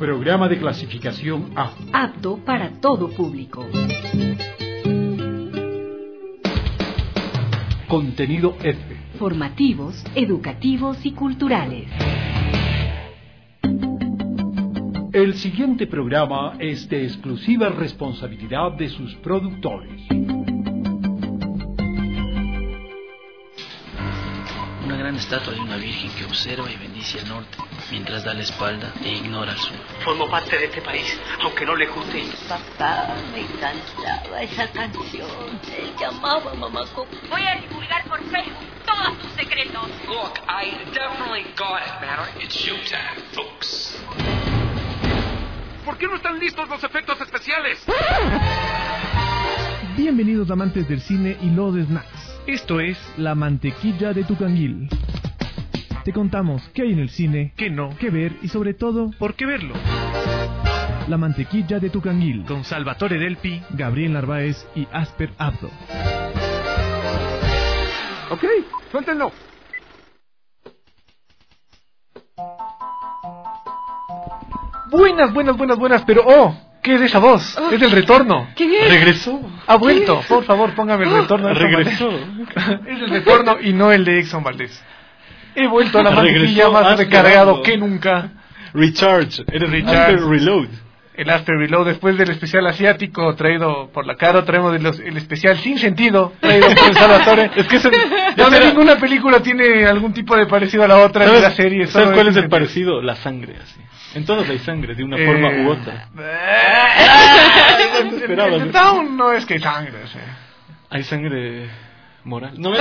Programa de clasificación A. Apto para todo público. Contenido F. Formativos, educativos y culturales. El siguiente programa es de exclusiva responsabilidad de sus productores. Una gran estatua de una virgen que observa y bendice al norte, mientras da la espalda e ignora al sur. Formo parte de este país, aunque no le guste. Papá, me encantaba esa canción. Él llamaba a Mamá Coco. Voy a divulgar por Facebook todos tus secretos. Look, I definitely got it, man. It's showtime, folks. ¿Por qué no están listos los efectos especiales? Bienvenidos amantes del cine y los snacks. Esto es La Mantequilla de tu Canguil. Te contamos qué hay en el cine, qué no, qué ver y sobre todo, por qué verlo. La Mantequilla de tu Canguil, con Salvatore Delpi, Gabriel Narváez y Asper Abdo. Ok, suéltenlo. Buenas, pero ¿qué es esa voz? Es del retorno. ¿Quién es? Regresó. Ha vuelto. Por favor, póngame el retorno. Regresó. Es el retorno y no el de Exxon Valdés. He vuelto a la mantequilla más recargado que nunca. Recharge. Eres Recharge. After Reload. El After Reload, después del especial asiático traído por la Caro, traemos el especial sin sentido traído por el Salvatore. Es que ninguna película tiene algún tipo de parecido a la otra en la serie. ¿Sabes cuál es el parecido? La sangre, así. En todas hay sangre, de una forma u otra. En Town no es que hay sangre, sí. Hay sangre moral. No,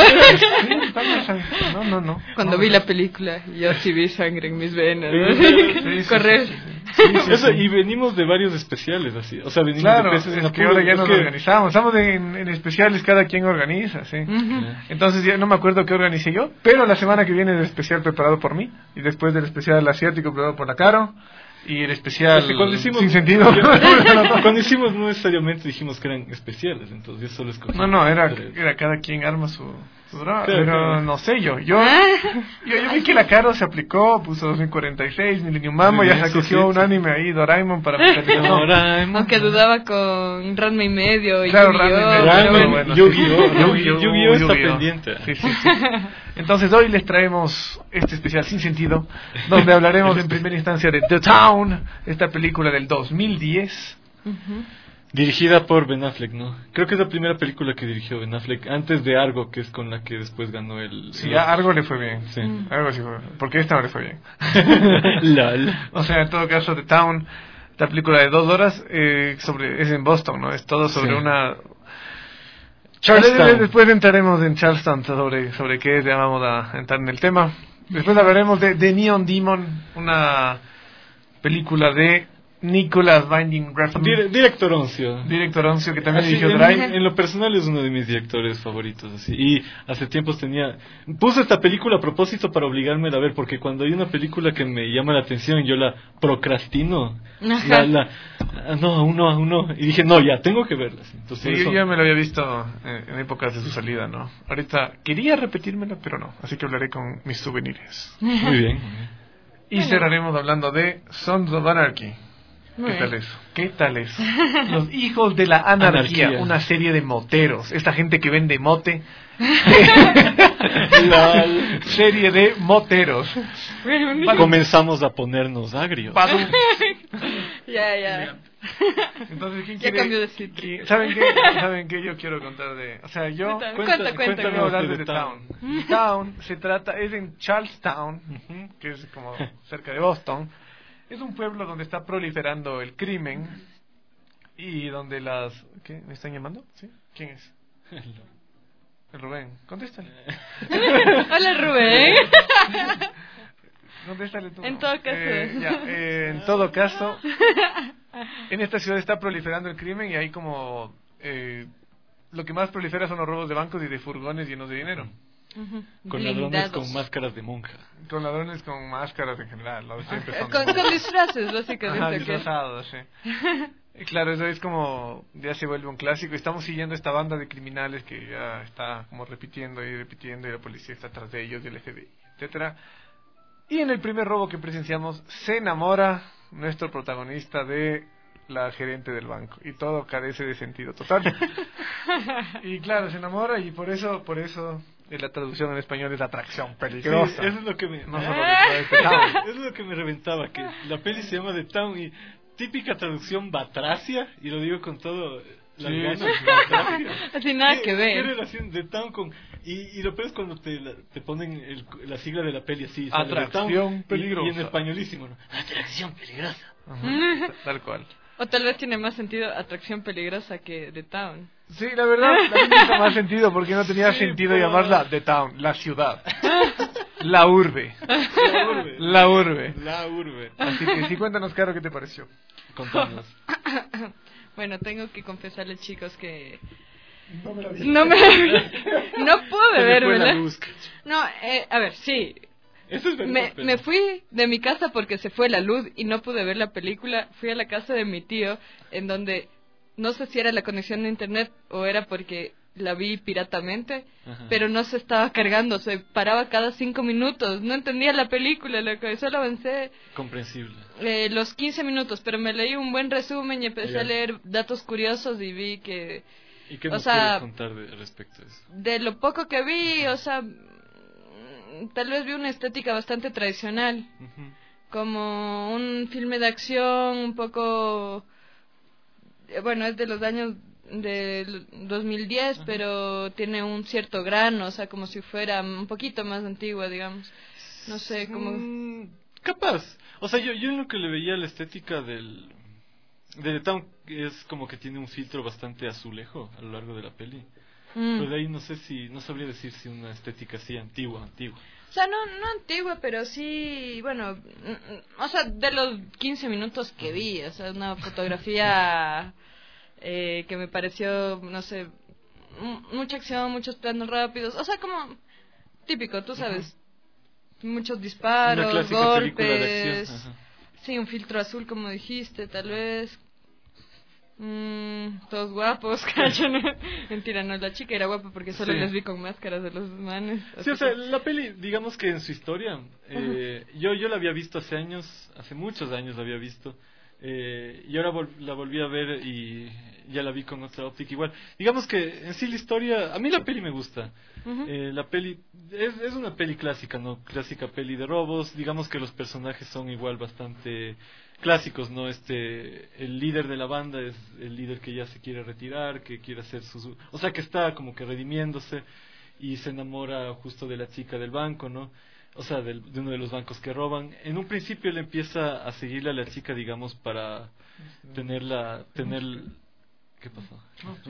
no. Cuando vi la película, yo sí vi sangre en mis venas. Sí, correr. Eso, y venimos de varios especiales, así. O sea, venimos claro, de peces en es que ahora ya nos organizamos. Estamos en especiales, cada quien organiza, sí. Entonces ya no me acuerdo qué organicé yo, pero la semana que viene es el especial preparado por mí, y después del especial asiático preparado por la Caro, y el especial sin sentido. Cuando hicimos no necesariamente dijimos que eran especiales, entonces yo solo escogí. No, era cada quien arma su drama, pero claro. No sé, yo vi que la Caro se aplicó, puso 2046, Millennium Mambo, ya se cogió un anime ahí, Doraemon, para Doraemon. Aunque dudaba con Ranma y medio y claro, Yu-Gi-Oh está pendiente. Sí. Entonces hoy les traemos este especial sin sentido, donde hablaremos en primera instancia de The Town, esta película del 2010. Dirigida por Ben Affleck, ¿no? Creo que es la primera película que dirigió Ben Affleck, antes de Argo, que es con la que después ganó el... Sí, a Argo le fue bien. Sí. Argo sí fue bien. Porque esta no le fue bien. Lol. O sea, en todo caso, The Town, esta película de 2 horas, es en Boston, ¿no? Es todo sobre una... Después entraremos en Charleston sobre qué es, ya vamos a entrar en el tema. Después hablaremos de Neon Demon, una película de Nicholas Winding Refn. Director Oncio, que también dirigió Drive. En lo personal es uno de mis directores favoritos, así. Y hace tiempos puse esta película a propósito para obligarme a ver, porque cuando hay una película que me llama la atención, yo la procrastino. Aún no. Y dije, no, ya, tengo que verla. Entonces, yo ya me lo había visto en épocas de su salida, ¿no? Ahorita quería repetírmela, pero no. Así que hablaré con mis souvenirs. Muy bien. Y cerraremos hablando de Sons of Anarchy. ¿Qué tal eso? Los hijos de la anarquía, una serie de moteros, esta gente que vende mote. La serie de moteros. Comenzamos a ponernos agrios. Ya. Entonces, ¿quién ya quiere? Cambió de sitio. ¿Saben qué? Yo quiero contar de... O sea, yo... Cuéntame. hablar de The Town. The Town es en Charlestown, que es como cerca de Boston. Es un pueblo donde está proliferando el crimen y donde ¿Qué? ¿Me están llamando? ¿Sí? ¿Quién es? El Rubén. Contéstale. Hola, Rubén. Contéstale tú. En todo caso. En todo caso, en esta ciudad está proliferando el crimen y hay como... lo que más prolifera son los robos de bancos y de furgones llenos de dinero. Con ladrones con máscaras de monja. Con ladrones con máscaras en general. Con disfraces, básicamente. Disfrazados, sí. Claro, eso es como... Ya se vuelve un clásico. Estamos siguiendo esta banda de criminales que ya está como repitiendo y la policía está atrás de ellos y el FBI, etcétera. Y en el primer robo que presenciamos se enamora nuestro protagonista de la gerente del banco, y todo carece de sentido total. Y claro, se enamora, y por eso la traducción en español es atracción peligrosa. Sí, eso es lo que me no solo de Town. eso es lo que me reventaba, que la peli se llama The Town, y típica traducción batracia, y lo digo con todo las ganas, batracia. Así nada que ver. ¿Qué relación The Town con...? Y lo peor es cuando te ponen la sigla de la peli así, atracción peligrosa. y en españolísimo, ¿no? Atracción peligrosa. Tal cual. O tal vez tiene más sentido atracción peligrosa que The Town. Sí, la verdad, no hizo más sentido, porque no tenía sentido llamarla The Town, la ciudad. La urbe. La urbe. Así que sí, cuéntanos, Caro, ¿qué te pareció? Contanos. Bueno, tengo que confesarles, chicos, que No me la vi. no pude verla. No, a ver, sí. Eso es verdad, Me fui de mi casa porque se fue la luz y no pude ver la película. Fui a la casa de mi tío, en donde no sé si era la conexión de internet o era porque la vi piratamente, pero no se estaba cargando, se paraba cada 5 minutos. No entendía la película, solo avancé comprensible los 15 minutos, pero me leí un buen resumen y empecé a leer datos curiosos y vi que... ¿Y qué nos quieres contar respecto a eso? De lo poco que vi, o sea, tal vez vi una estética bastante tradicional, como un filme de acción un poco, bueno, es de los años del 2010, pero tiene un cierto grano, o sea, como si fuera un poquito más antigua, digamos. No sé, como... capaz. O sea, yo en lo que le veía la estética de The Town es como que tiene un filtro bastante azulejo a lo largo de la peli. Pero de ahí no sabría decir si una estética así antigua. O sea, no antigua, pero sí, bueno, o sea, de los 15 minutos que vi, o sea, una fotografía que me pareció, no sé, mucha acción, muchos planos rápidos, o sea, como típico, tú sabes, muchos disparos, golpes, sí, un filtro azul como dijiste, tal vez. Todos guapos, ¿cachan? Mentira, no, la chica era guapa porque solo les vi con máscaras de los manes. Sí, o sea, la peli, digamos que en su historia, yo la había visto hace muchos años la había visto, y ahora la volví a ver y ya la vi con otra óptica igual. Digamos que en sí la historia, a mí la peli me gusta. La peli es una peli clásica, ¿no? Clásica peli de robos. Digamos que los personajes son igual bastante clásicos, ¿no? El líder de la banda es el líder que ya se quiere retirar, que quiere hacer o sea, que está como que redimiéndose y se enamora justo de la chica del banco, ¿no? O sea, de uno de los bancos que roban. En un principio él empieza a seguirle a la chica, digamos, para ¿qué pasó?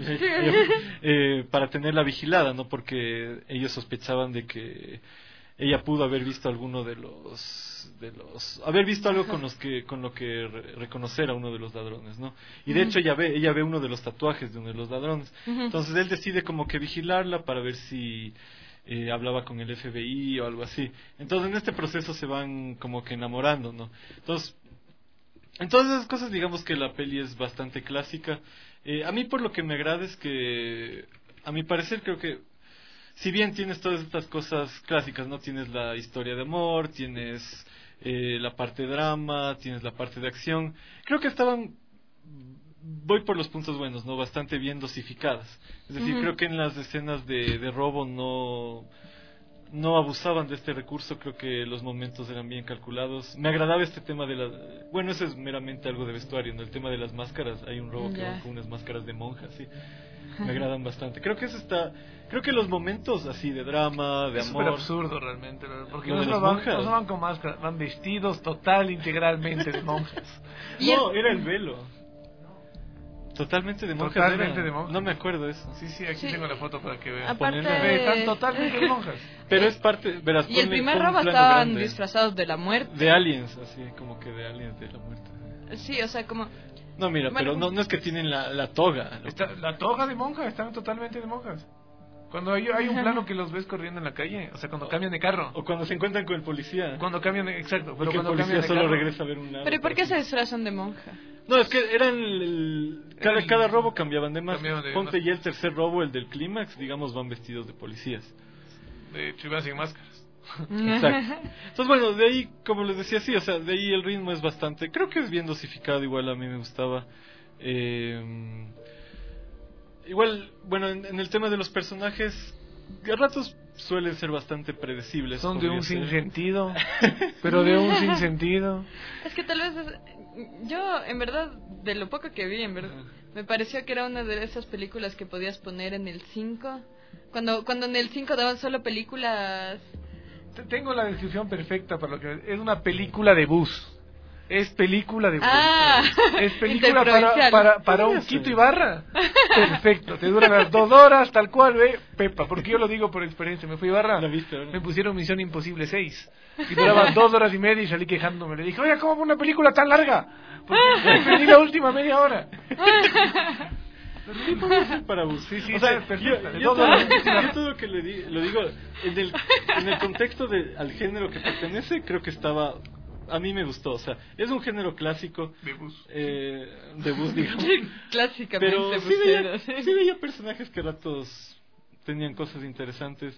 Para tenerla vigilada, ¿no? Porque ellos sospechaban de que ella pudo haber visto alguno de los haber visto algo con lo que reconocer a uno de los ladrones, ¿no? Y de hecho ella ve uno de los tatuajes de uno de los ladrones. Entonces él decide como que vigilarla para ver si hablaba con el FBI o algo así. Entonces en este proceso se van como que enamorando, ¿no? Entonces esas cosas, digamos que la peli es bastante clásica. A mí por lo que me agrada es que, a mi parecer, creo que si bien tienes todas estas cosas clásicas, ¿no? Tienes la historia de amor, tienes la parte de drama, tienes la parte de acción. Creo que voy por los puntos buenos, ¿no? Bastante bien dosificadas. Es decir, creo que en las escenas de robo no abusaban de este recurso. Creo que los momentos eran bien calculados. Me agradaba este tema bueno, eso es meramente algo de vestuario, ¿no? El tema de las máscaras. Hay un robo que va con unas máscaras de monjas, sí. Me agradan bastante. Creo que los momentos así de drama, de amor... Es súper absurdo realmente, porque no van con máscaras, van vestidos integralmente de monjas. No, era el velo. Totalmente de monjas. Totalmente de monjas. No me acuerdo eso. Sí, aquí tengo la foto para que vean. Aparte... Están totalmente de monjas. Pero es parte... Verás, y el primer robo estaban disfrazados de la muerte. De aliens, así, como que de aliens de la muerte. Sí, o sea, como... No, mira, bueno, pero no es que tienen la toga. La toga de monja, están totalmente de monjas. Cuando hay un plano que los ves corriendo en la calle, o sea, cuando cambian de carro. O cuando se encuentran con el policía. Cuando cambian, exacto. Pero y que cuando el policía solo regresa a ver un lado. ¿Pero por qué se disfrazan de monja? No, es que eran cada robo cambiaban de máscara. Ponte ya el tercer robo, el del clímax, digamos, van vestidos de policías. De hecho, iban sin máscaras. Exacto. Entonces, bueno, de ahí, como les decía, sí, o sea, de ahí el ritmo es bastante, creo que es bien dosificado, igual a mí me gustaba. Igual, bueno, en el tema de los personajes, a ratos suelen ser bastante predecibles. Son de un sinsentido, pero de un sinsentido. Es que tal vez, yo en verdad, de lo poco que vi, en verdad, me pareció que era una de esas películas que podías poner en el 5, cuando en el 5 daban solo películas. Tengo la descripción perfecta para lo que es una película de bus. Es película de bus. Es película para un Quito Ibarra. Perfecto, te dura las 2 horas, tal cual, Pepa, porque yo lo digo por experiencia. Me fui a Ibarra, me pusieron Misión Imposible 6 y duraba 2 horas y media y salí quejándome. Le dije, oye, ¿cómo fue una película tan larga? Porque perdí la última media hora. Sí, puede ser para bus. Sí, o sea, perfecto. Yo todo lo que lo digo en el contexto al género que pertenece, creo que estaba, a mí me gustó, o sea, es un género clásico de bus, digamos. Clásicamente, pero sí veía personajes que a ratos tenían cosas interesantes.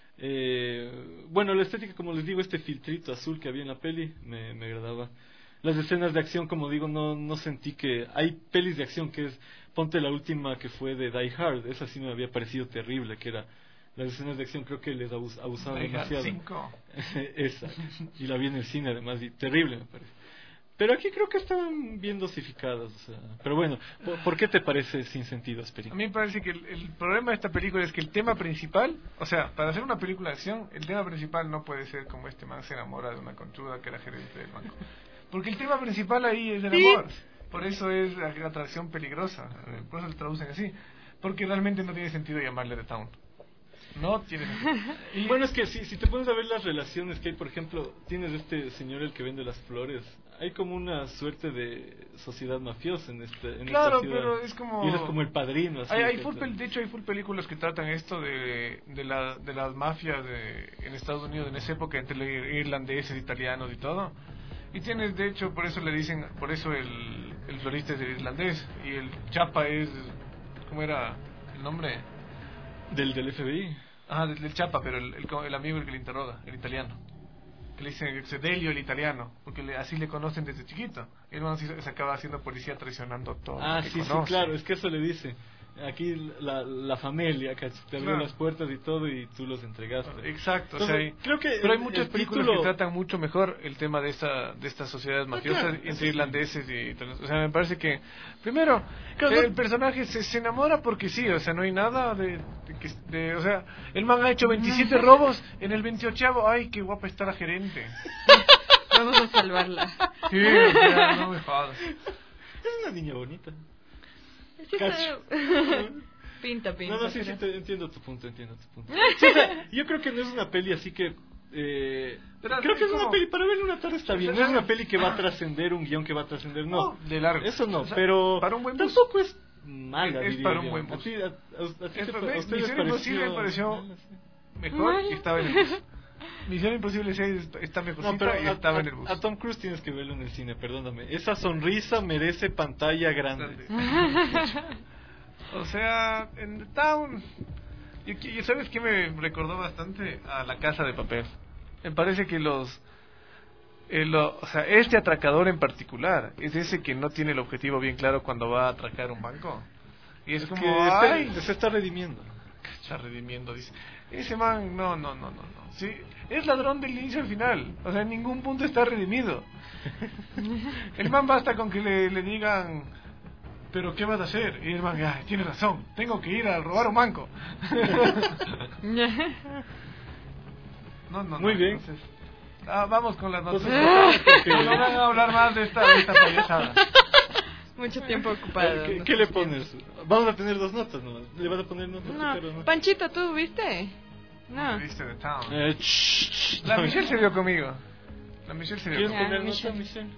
Bueno, la estética, como les digo, este filtrito azul que había en la peli me agradaba. Las escenas de acción, como digo, no sentí que... Hay pelis de acción que es... Ponte la última que fue de Die Hard. Esa sí me había parecido terrible, que era... Las escenas de acción creo que les abusaban demasiado. Die Hard 5. Esa. Y la vi en el cine además, y terrible me parece. Pero aquí creo que estaban bien dosificadas. O sea, pero bueno, ¿por qué te parece sin sentido, Asperi? A mí me parece que el problema de esta película es que el tema principal... O sea, para hacer una película de acción, el tema principal no puede ser como este man se enamora de una conchuda que era gerente del banco. Porque el tema principal ahí es el amor. Por eso es la atracción peligrosa. Por eso lo traducen así. Porque realmente no tiene sentido llamarle The Town. No tiene sentido. Y bueno, es que si te pones a ver las relaciones que hay, por ejemplo, tienes este señor el que vende las flores. Hay como una suerte de sociedad mafiosa en esta ciudad. Pero es como... Y él es como el padrino. Así de hecho, hay full películas que tratan esto de las mafias en Estados Unidos en esa época, entre irlandeses, italianos y todo. Y tienes, de hecho, por eso el florista es el irlandés y el chapa es, ¿cómo era el nombre? Del FBI. Del chapa, pero el amigo el que le interroga, el italiano. Que le dicen Delio el italiano, porque así le conocen desde chiquito. Y luego se acaba haciendo policía traicionando todo. Sí, claro, es que eso le dice. Aquí la familia que te abrió las puertas y todo y tú los entregaste. Exacto. Entonces, creo que pero hay muchas películas que tratan mucho mejor el tema de estas sociedades mafiosas entre irlandeses y... O sea, me parece que primero el personaje se enamora porque sí, o sea, no hay nada o sea, el man ha hecho 27 robos, en el 28º, ay, qué guapa está la gerente. Vamos a salvarla. Sí, o sea, no me jodas. Es una niña bonita. Sí, pinta. No, sí, entiendo tu punto. Sí, o sea, yo creo que no es una peli así que... creo que es una peli para verla una tarde está bien. No es una peli que va a trascender, un guión que va a trascender, no. De largo. Eso no, pero para un buen tampoco es mala. Es para un buen bus. ¿A ustedes Misión Imposible me pareció mejor y estaba en el bus. Misión Imposible 6 está mejorcita y estaba en el bus. A Tom Cruise tienes que verlo en el cine, perdóname. Esa sonrisa merece pantalla grande. O sea, en The Town... ¿Y sabes qué me recordó bastante? A La Casa de Papel. Me parece que o sea, este atracador en particular es ese que no tiene el objetivo bien claro cuando va a atracar un banco. Y es como... se está redimiendo. Está redimiendo, dice. Ese man, no. Sí, es ladrón del inicio al final. O sea, en ningún punto está redimido. El man basta con que le digan, ¿pero qué vas a hacer? Y el man, tiene razón, tengo que ir a robar un banco. No. Muy bien. Entonces, vamos con las notas. Porque no van a hablar más de esta payasada. Mucho tiempo ocupado. ¿Qué le pones? Vamos a tener 2 notas nomás. ¿Le vas a poner notas? No. Panchito, ¿tú viste? No. ¿Viste The Town? La Michelle se vio conmigo. ¿Quieres poner nota, Michelle?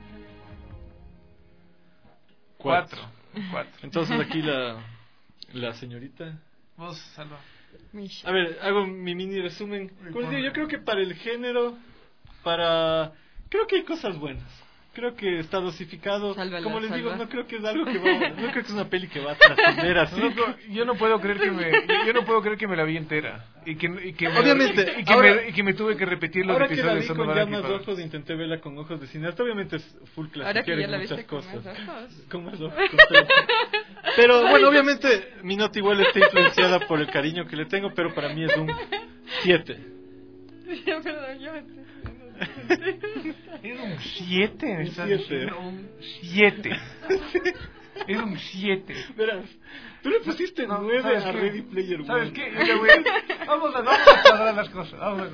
4. Entonces aquí la señorita. Vos, Salva. A ver, hago mi mini resumen. Como les digo, yo creo que para el género, creo que hay cosas buenas. creo que está dosificado. Sálvala, Como les digo, salva. no creo que es algo que va, no creo que es una peli que va a trascender así. Yo no puedo creer que me la vi entera y que Obviamente, y que me tuve que repetir los Ahora que la episodios vi son con Novara ya más Kipa. ojos, intenté verla con ojos de cineasta. Obviamente es full Ahora que clasificar ya en la muchas viste con cosas. más ojos. Con más ojos. Pero bueno, obviamente mi nota igual está influenciada por el cariño que le tengo, pero para mí es un 7. Perdón, yo me estoy... Es un 7, Un 7. Un 7. Es un 7. Verás, tú le pusiste 9 ¿sabes a qué? Ready Player One. ¿Sabes qué? Yo te voy vamos a cuadrar las cosas.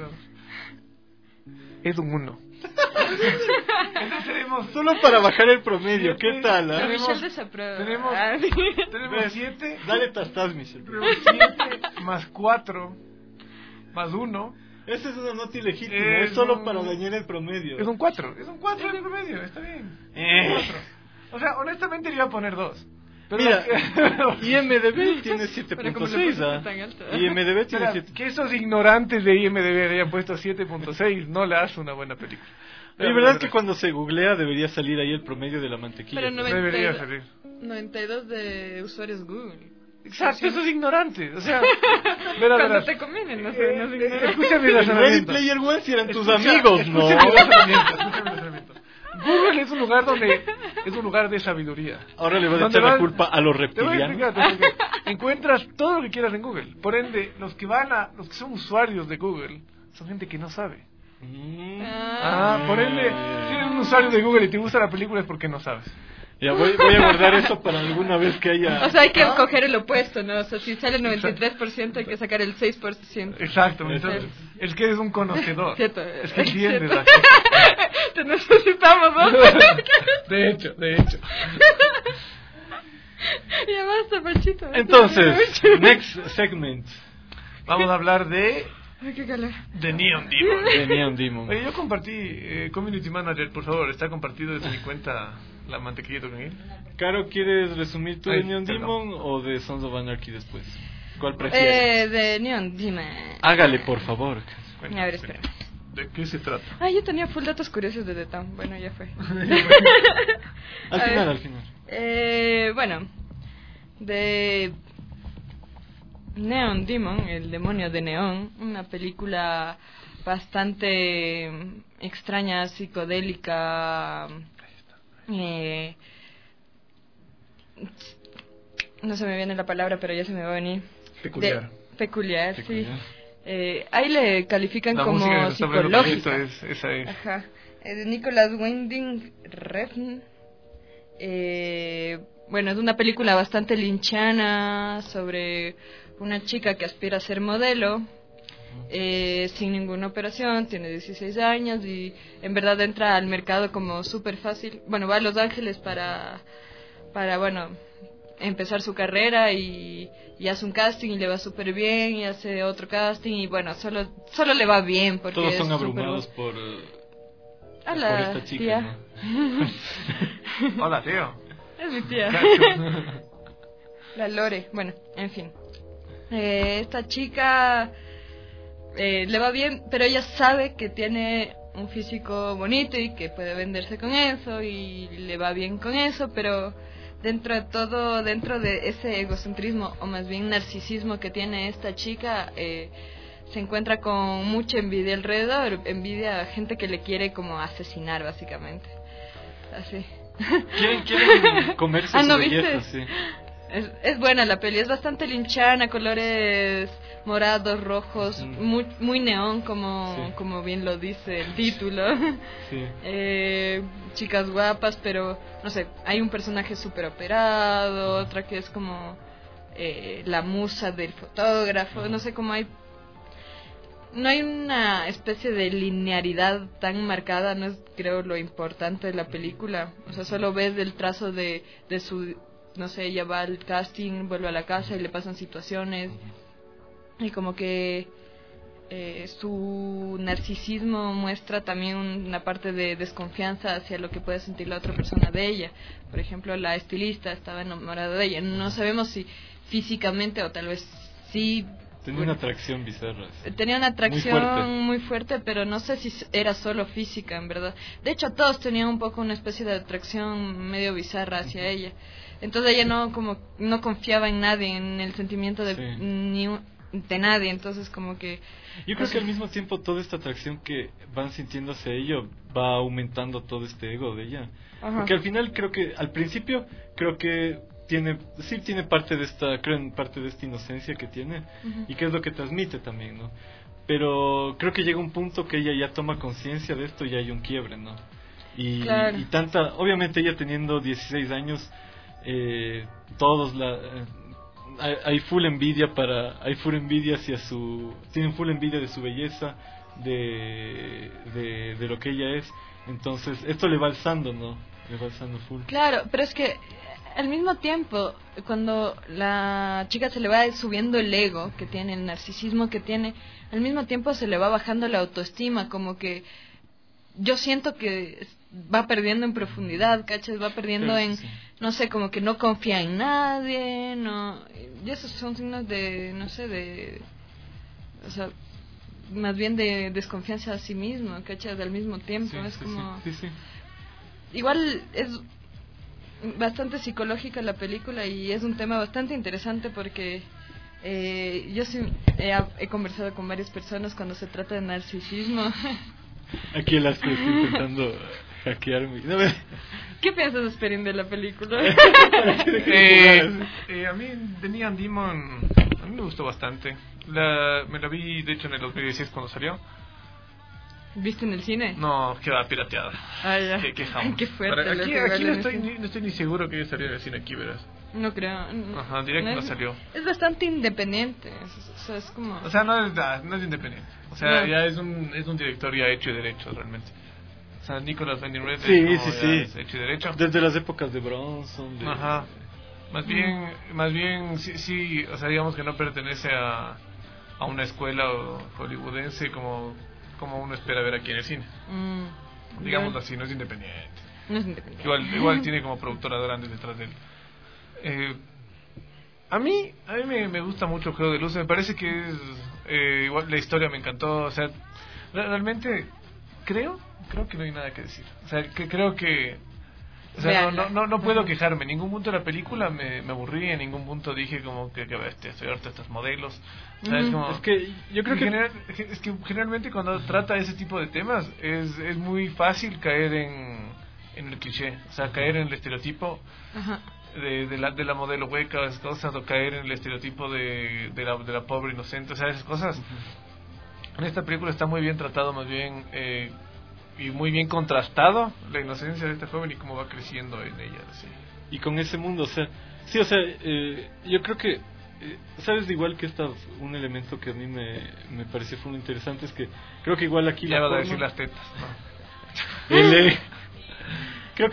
Es un 1. Entonces tenemos Solo para bajar el promedio, ¿qué tal? La Ah? Michelle desaprueba. tenemos Ves, 7. Dale tastas, Michelle. Tenemos 7 más 4 más 1. Esa es una nota ilegítima, es solo para dañar el promedio. Es un 4. Es un 4 en el promedio, está bien. 4. O sea, honestamente le iba a poner 2. Pero Mira, IMDB tiene Pero como le 7.6, pusiste ¿ah? tan alto. IMDB tiene Espera, 7. que esos ignorantes de IMDb hayan puesto 7.6 no le hace una buena película. Y verdad que cuando se googlea debería salir ahí el promedio de la mantequilla. Pero no debería salir. 92 de usuarios Google. Exacto, esos ignorantes. O sea, Cuando te conviene, no sé, no sé. escucha mi Ready razonamiento. Player One si eran tus Escucha, amigos, ¿no? escucha mi razonamiento. Google es un lugar de sabiduría. Ahora le vas a ¿Dónde echar la vas? culpa a los Te voy a reptilianos. explicar. Encuentras todo lo que quieras en Google. Por ende, los que son usuarios de Google son gente que no sabe. Por ende, si eres un usuario de Google y te gusta la película es porque no sabes. Ya voy a guardar eso para alguna vez que haya... O sea, hay que coger el opuesto, ¿no? O sea, si sale el 93%, hay que sacar el 6%. Exacto, entonces, es que eres un conocedor. Cierto. Es que entiendes Cierto. las cosas. Te necesitamos, ¿no? De hecho. Ya basta, Panchito. Entonces, next segment. Vamos a hablar de Ay, qué calor. The Neon Demon. De Neon Demon. Oye, yo compartí Community Manager, por favor, está compartido desde mi cuenta la mantequilla con él. Caro, ¿quieres resumir tú Ay, de Neon perdón. Demon o de Sons of Anarchy después? ¿Cuál prefieres? De Neon Demon. Hágale, por favor. A ver, espera. ¿De qué se trata? Ah, yo tenía full datos curiosos de The Town. Bueno, ya fue. Al final. Bueno, de Neon Demon, el demonio de neón, una película bastante extraña, psicodélica, no se me viene la palabra, pero ya se me va a venir. Peculiar. Peculiar, sí. Ahí le califican La como música que nos está poniendo psicológica. Panchito esa es. Ajá. De Nicholas Winding Refn. Bueno, es una película bastante linchana sobre una chica que aspira a ser modelo, sin ninguna operación, tiene 16 años y en verdad entra al mercado como súper fácil. Bueno, va a Los Ángeles para bueno, empezar su carrera y hace un casting y le va súper bien y hace otro casting y bueno, solo le va bien porque Todos es son súper abrumados por Hola, esta chica, tía. ¿no? Hola, tío. Es mi tía. La Lore. Bueno, en fin. Esta chica le va bien, pero ella sabe que tiene un físico bonito y que puede venderse con eso y le va bien con eso, pero dentro de todo, dentro de ese egocentrismo o más bien narcisismo que tiene esta chica, se encuentra con mucha envidia alrededor, envidia a gente que le quiere como asesinar básicamente. Así. Quieren comerse su ¿no belleza, viste? sí. Es buena la peli, es bastante linchana, colores morados, rojos, muy neón como bien lo dice el título. Sí. Chicas guapas, pero no sé, hay un personaje súper operado, otra que es como la musa del fotógrafo, no sé cómo no hay una especie de linearidad tan marcada, no es creo lo importante de la película, o sea, solo ves el trazo de su, no sé, ella va al casting, vuelve a la casa y le pasan situaciones y como que su narcisismo muestra también una parte de desconfianza hacia lo que puede sentir la otra persona de ella. Por ejemplo, la estilista estaba enamorada de ella, no sabemos si físicamente o tal vez sí Tenía una atracción bizarra. Tenía una atracción muy fuerte, pero no sé si era solo física, en verdad. De hecho, todos tenían un poco una especie de atracción medio bizarra hacia ella. Entonces ella no confiaba en nadie, en el sentimiento de de nadie, entonces como que... Yo creo que al mismo tiempo toda esta atracción que van sintiendo hacia ello va aumentando todo este ego de ella. Ajá. Porque al final al principio creo que tiene parte de esta inocencia que tiene, y que es lo que transmite también, ¿no? Pero creo que llega un punto que ella ya toma conciencia de esto y hay un quiebre, ¿no? Y obviamente ella teniendo 16 años, hay full envidia tienen full envidia de su belleza, de lo que ella es. Entonces esto le va alzando, ¿no? Le va alzando full. Claro, pero es que al mismo tiempo, cuando la chica se le va subiendo el ego que tiene, el narcisismo que tiene, al mismo tiempo se le va bajando la autoestima, como que yo siento que va perdiendo en profundidad, ¿cachas? Va perdiendo no sé, como que no confía en nadie, no, y esos son signos de, no sé, o sea, más bien de desconfianza a sí mismo, ¿cachas? Al mismo tiempo, es como... Sí. Igual es bastante psicológica la película y es un tema bastante interesante porque yo sí he conversado con varias personas cuando se trata de narcisismo. Aquí el astro está intentando hackearme. No, ¿Qué piensas, Esperín, de la película? A mí The Neon Demon a mí me gustó bastante. Me la vi de hecho en el 2016 cuando salió. ¿Viste en el cine? No, queda pirateada. Ah, ya. Qué fuerte. Aquí no estoy ni seguro que haya salido en el cine aquí, verás. No creo. Ajá, directo no salió. Es bastante independiente. O sea, es como... O sea, no es independiente. O sea, ya es un director ya hecho y derecho, realmente. O sea, Nicolas Winding Refn es hecho y derecho. Desde las épocas de Bronson. Ajá. Más bien, sí, o sea, digamos que no pertenece a una escuela hollywoodense como uno espera ver aquí en el cine. Digámoslo así, no es independiente. Igual tiene como productoras grandes detrás de él. A mí me gusta mucho Juego de Luces. Me parece que es igual la historia me encantó. O sea, realmente creo que no hay nada que decir. O sea, que creo que o sea, no puedo quejarme. En ningún punto de la película me aburrí. En ningún punto dije como que estoy harto de estos modelos. ¿Sabes? Como, es que yo creo es que generalmente cuando trata ese tipo de temas es muy fácil caer en el cliché. O sea, caer en el estereotipo. Ajá. De la modelo hueca, esas cosas, o caer en el estereotipo de la pobre inocente, o sea, esas cosas. En esta película está muy bien tratado, más bien, y muy bien contrastado la inocencia de esta joven y cómo va creciendo en ella. Sí. Y con ese mundo, o sea, yo creo que, ¿sabes? Igual que un elemento que a mí me pareció muy interesante es que creo que igual aquí ya va a decir las tetas, ¿no? Creo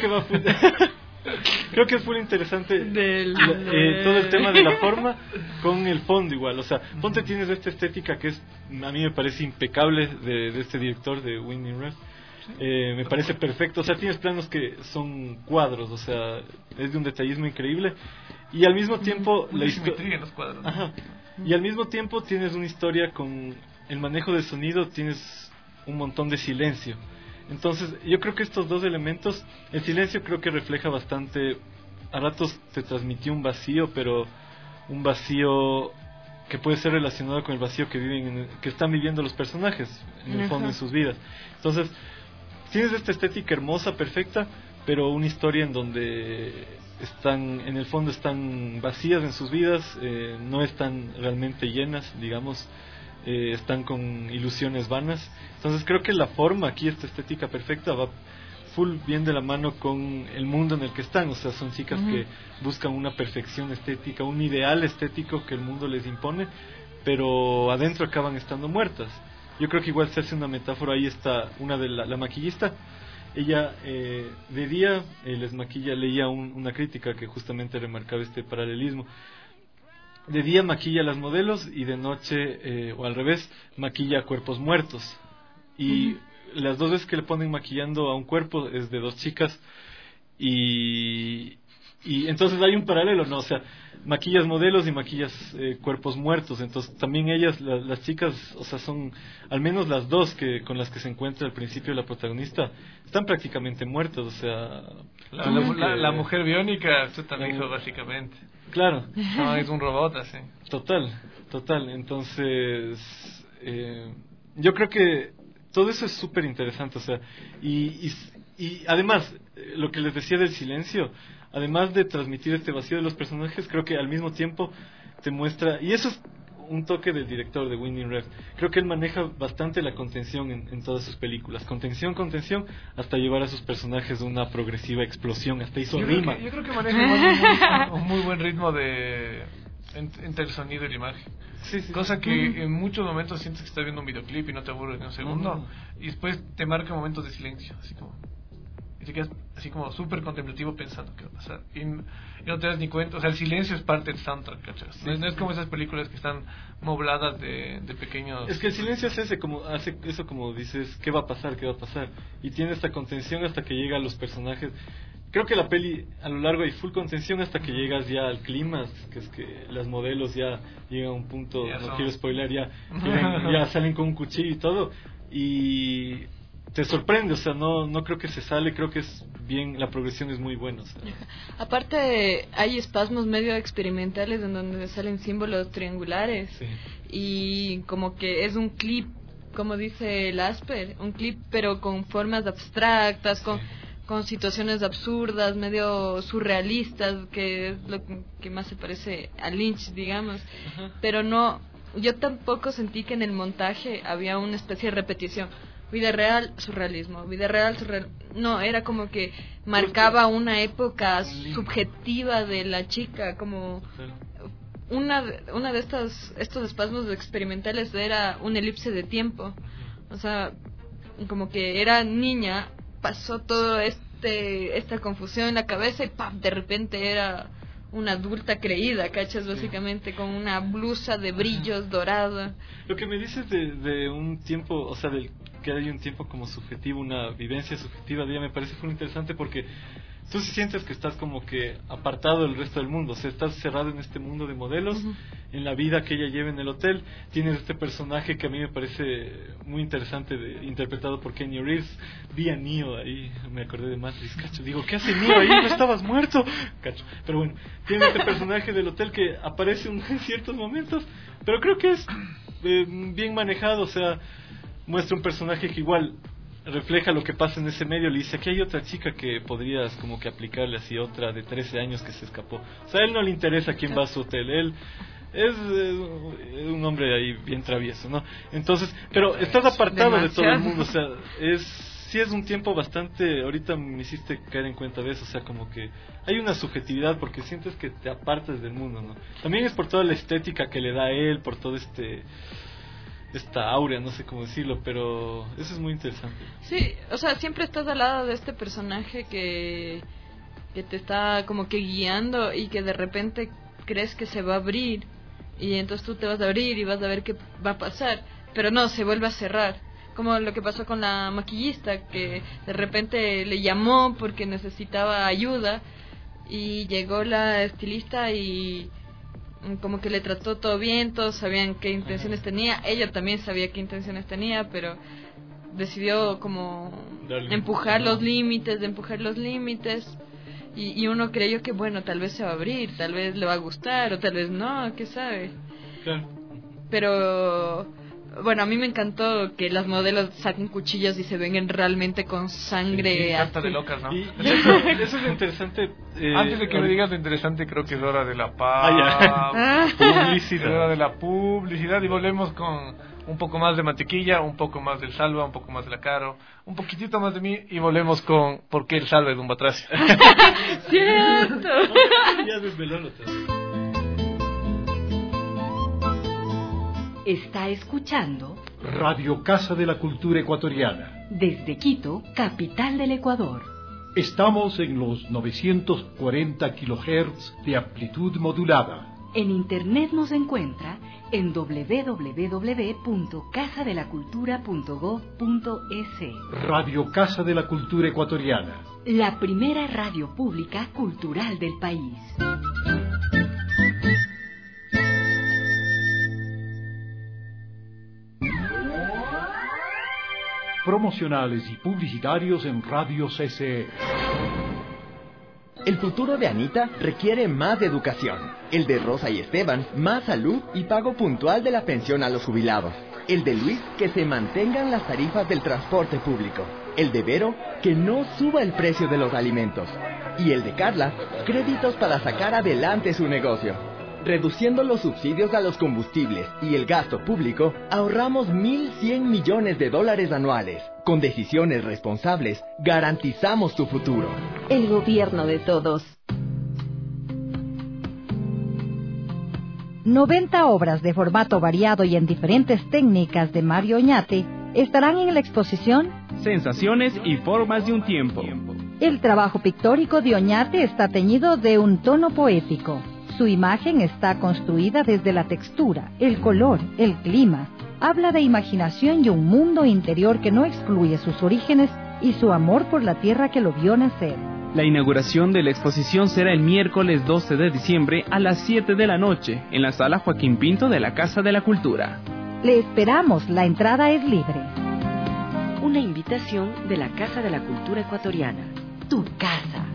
que es muy interesante todo el tema de la forma con el fondo igual. O sea, ponte tienes esta estética que a mí me parece impecable de este director de Winding Refn. Me parece perfecto. O sea, tienes planos que son cuadros, o sea, es de un detallismo increíble. Y al mismo tiempo la simetría en los cuadros. Ajá. Y al mismo tiempo tienes una historia con el manejo de sonido, tienes un montón de silencio. Entonces, yo creo que estos dos elementos, el silencio creo que refleja bastante, a ratos te transmitió un vacío, pero un vacío que puede ser relacionado con el vacío que están viviendo los personajes, en el fondo, en sus vidas. Entonces, tienes esta estética hermosa, perfecta, pero una historia en donde en el fondo están vacías en sus vidas, no están realmente llenas, digamos. Están con ilusiones vanas. Entonces creo que la forma aquí, esta estética perfecta, va full bien de la mano con el mundo en el que están. O sea, son chicas que buscan una perfección estética, un ideal estético que el mundo les impone, pero adentro acaban estando muertas. Yo creo que igual se hace una metáfora. Ahí está una de la maquillista. Ella de día les maquilla. Leía una crítica que justamente remarcaba este paralelismo. De día maquilla a las modelos y de noche, o al revés, maquilla a cuerpos muertos. Y las dos veces que le ponen maquillando a un cuerpo es de dos chicas. Y Y entonces hay un paralelo, ¿no? O sea, maquillas modelos y maquillas cuerpos muertos. Entonces también ellas, las chicas, o sea, son al menos las dos con las que se encuentra al principio la protagonista, están prácticamente muertas. O sea, la mujer biónica, eso también dijo básicamente. Claro. No, es un robot así. Total. Entonces, yo creo que todo eso es súper interesante. O sea, y además, lo que les decía del silencio, además de transmitir este vacío de los personajes, creo que al mismo tiempo te muestra, y eso es un toque del director de Winding Refn, creo que él maneja bastante la contención en todas sus películas, contención, hasta llevar a sus personajes a una progresiva explosión, hasta hizo rima. Yo creo que maneja un muy buen ritmo entre el sonido y la imagen. Sí. Cosa que en muchos momentos sientes que estás viendo un videoclip y no te aburres ni un segundo, y después te marca momentos de silencio, así como... y te quedas así como súper contemplativo pensando qué va a pasar y no te das ni cuenta. O sea, el silencio es parte del soundtrack, ¿cachas? Sí. No es como esas películas que están mobladas de pequeños... Es que el silencio hace eso como dices, ¿qué va a pasar? Y tiene esta contención hasta que llega a los personajes. Creo que la peli a lo largo hay full contención hasta que llegas ya al clímax, que es que las modelos ya llegan a un punto, no quiero spoiler, ya salen con un cuchillo y todo, y te sorprende, o sea, no creo que se sale, creo que es bien, la progresión es muy buena. O sea. Aparte hay espasmos medio experimentales en donde salen símbolos triangulares, sí. Y como que es un clip, como dice el Asper, un clip pero con formas abstractas, sí. Con situaciones absurdas, medio surrealistas, que es lo que más se parece a Lynch, digamos. Uh-huh. Pero no, yo tampoco sentí que en el montaje había una especie de repetición. Vida real, surrealismo, no, era como que marcaba una época subjetiva de la chica, como una de estos espasmos experimentales era una elipse de tiempo. O sea, como que era niña, pasó todo esta confusión en la cabeza y ¡pam!, de repente era una adulta creída, ¿cachas? Básicamente, con una blusa de brillos dorada. Lo que me dices de un tiempo, o sea, del que hay un tiempo como subjetivo, una vivencia subjetiva, me parece muy interesante porque tú sientes que estás como que apartado del resto del mundo, o sea, estás cerrado en este mundo de modelos, uh-huh. En la vida que ella lleva en el hotel. Tienes este personaje que a mí me parece muy interesante, interpretado por Kenny Reeves. Vi a Neo ahí, me acordé de Matrix, cacho, digo, ¿qué hace Neo ahí? ¿No estabas muerto? Cacho, pero bueno, tiene este personaje del hotel que aparece en ciertos momentos, pero creo que es bien manejado, o sea, muestra un personaje que igual refleja lo que pasa en ese medio. Le dice, aquí hay otra chica que podrías como que aplicarle así, otra de 13 años que se escapó. O sea, a él no le interesa quién va a su hotel, él es un hombre ahí bien travieso, ¿no? Entonces, pero estás apartado de todo el mundo, o sea, sí es un tiempo bastante, ahorita me hiciste caer en cuenta de eso, o sea, como que hay una subjetividad porque sientes que te apartas del mundo, ¿no? También es por toda la estética que le da a él, por todo esta áurea, no sé cómo decirlo, pero eso es muy interesante. Sí, o sea, siempre estás al lado de este personaje que te está como que guiando y que de repente crees que se va a abrir y entonces tú te vas a abrir y vas a ver qué va a pasar, pero no, se vuelve a cerrar. Como lo que pasó con la maquillista, que de repente le llamó porque necesitaba ayuda y llegó la estilista y como que le trató todo bien, todos sabían qué intenciones tenía, ella también sabía qué intenciones tenía, pero decidió como empujar los límites, y uno creyó que bueno, tal vez se va a abrir, tal vez le va a gustar o tal vez no, qué sabe. Claro. Pero bueno, a mí me encantó que las modelos saquen cuchillos y se vengan realmente con sangre. Sí, de locas, ¿no? Y eso es interesante. Antes de que me digas lo interesante, creo que es hora de la publicidad. Es hora de la publicidad y volvemos con un poco más de mantequilla, un poco más del Salva, un poco más de la Caro, un poquitito más de mí y volvemos con ¿por qué el Salva es un batracio? ¡Cierto! Ya desveló lo también. Está escuchando Radio Casa de la Cultura Ecuatoriana. Desde Quito, capital del Ecuador. Estamos en los 940 kHz de amplitud modulada. En internet nos encuentra en www.casadelacultura.gov.es. Radio Casa de la Cultura Ecuatoriana. La primera radio pública cultural del país. Promocionales y publicitarios en Radio CCE. El futuro de Anita requiere más educación. El de Rosa y Esteban, más salud y pago puntual de la pensión a los jubilados. El de Luis, que se mantengan las tarifas del transporte público. El de Vero, que no suba el precio de los alimentos. Y el de Carla, créditos para sacar adelante su negocio. Reduciendo los subsidios a los combustibles y el gasto público, ahorramos $1.100 millones anuales. Con decisiones responsables, garantizamos tu futuro. El gobierno de todos. 90 obras de formato variado y en diferentes técnicas de Mario Oñate estarán en la exposición Sensaciones y formas de un tiempo. El trabajo pictórico de Oñate está teñido de un tono poético. Su imagen está construida desde la textura, el color, el clima. Habla de imaginación y un mundo interior que no excluye sus orígenes y su amor por la tierra que lo vio nacer. La inauguración de la exposición será el miércoles 12 de diciembre a las 7 de la noche en la sala Joaquín Pinto de la Casa de la Cultura. Le esperamos, la entrada es libre. Una invitación de la Casa de la Cultura Ecuatoriana. Tu casa.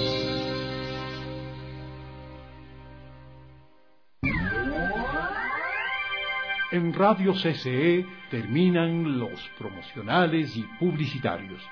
En Radio CCE terminan los promocionales y publicitarios.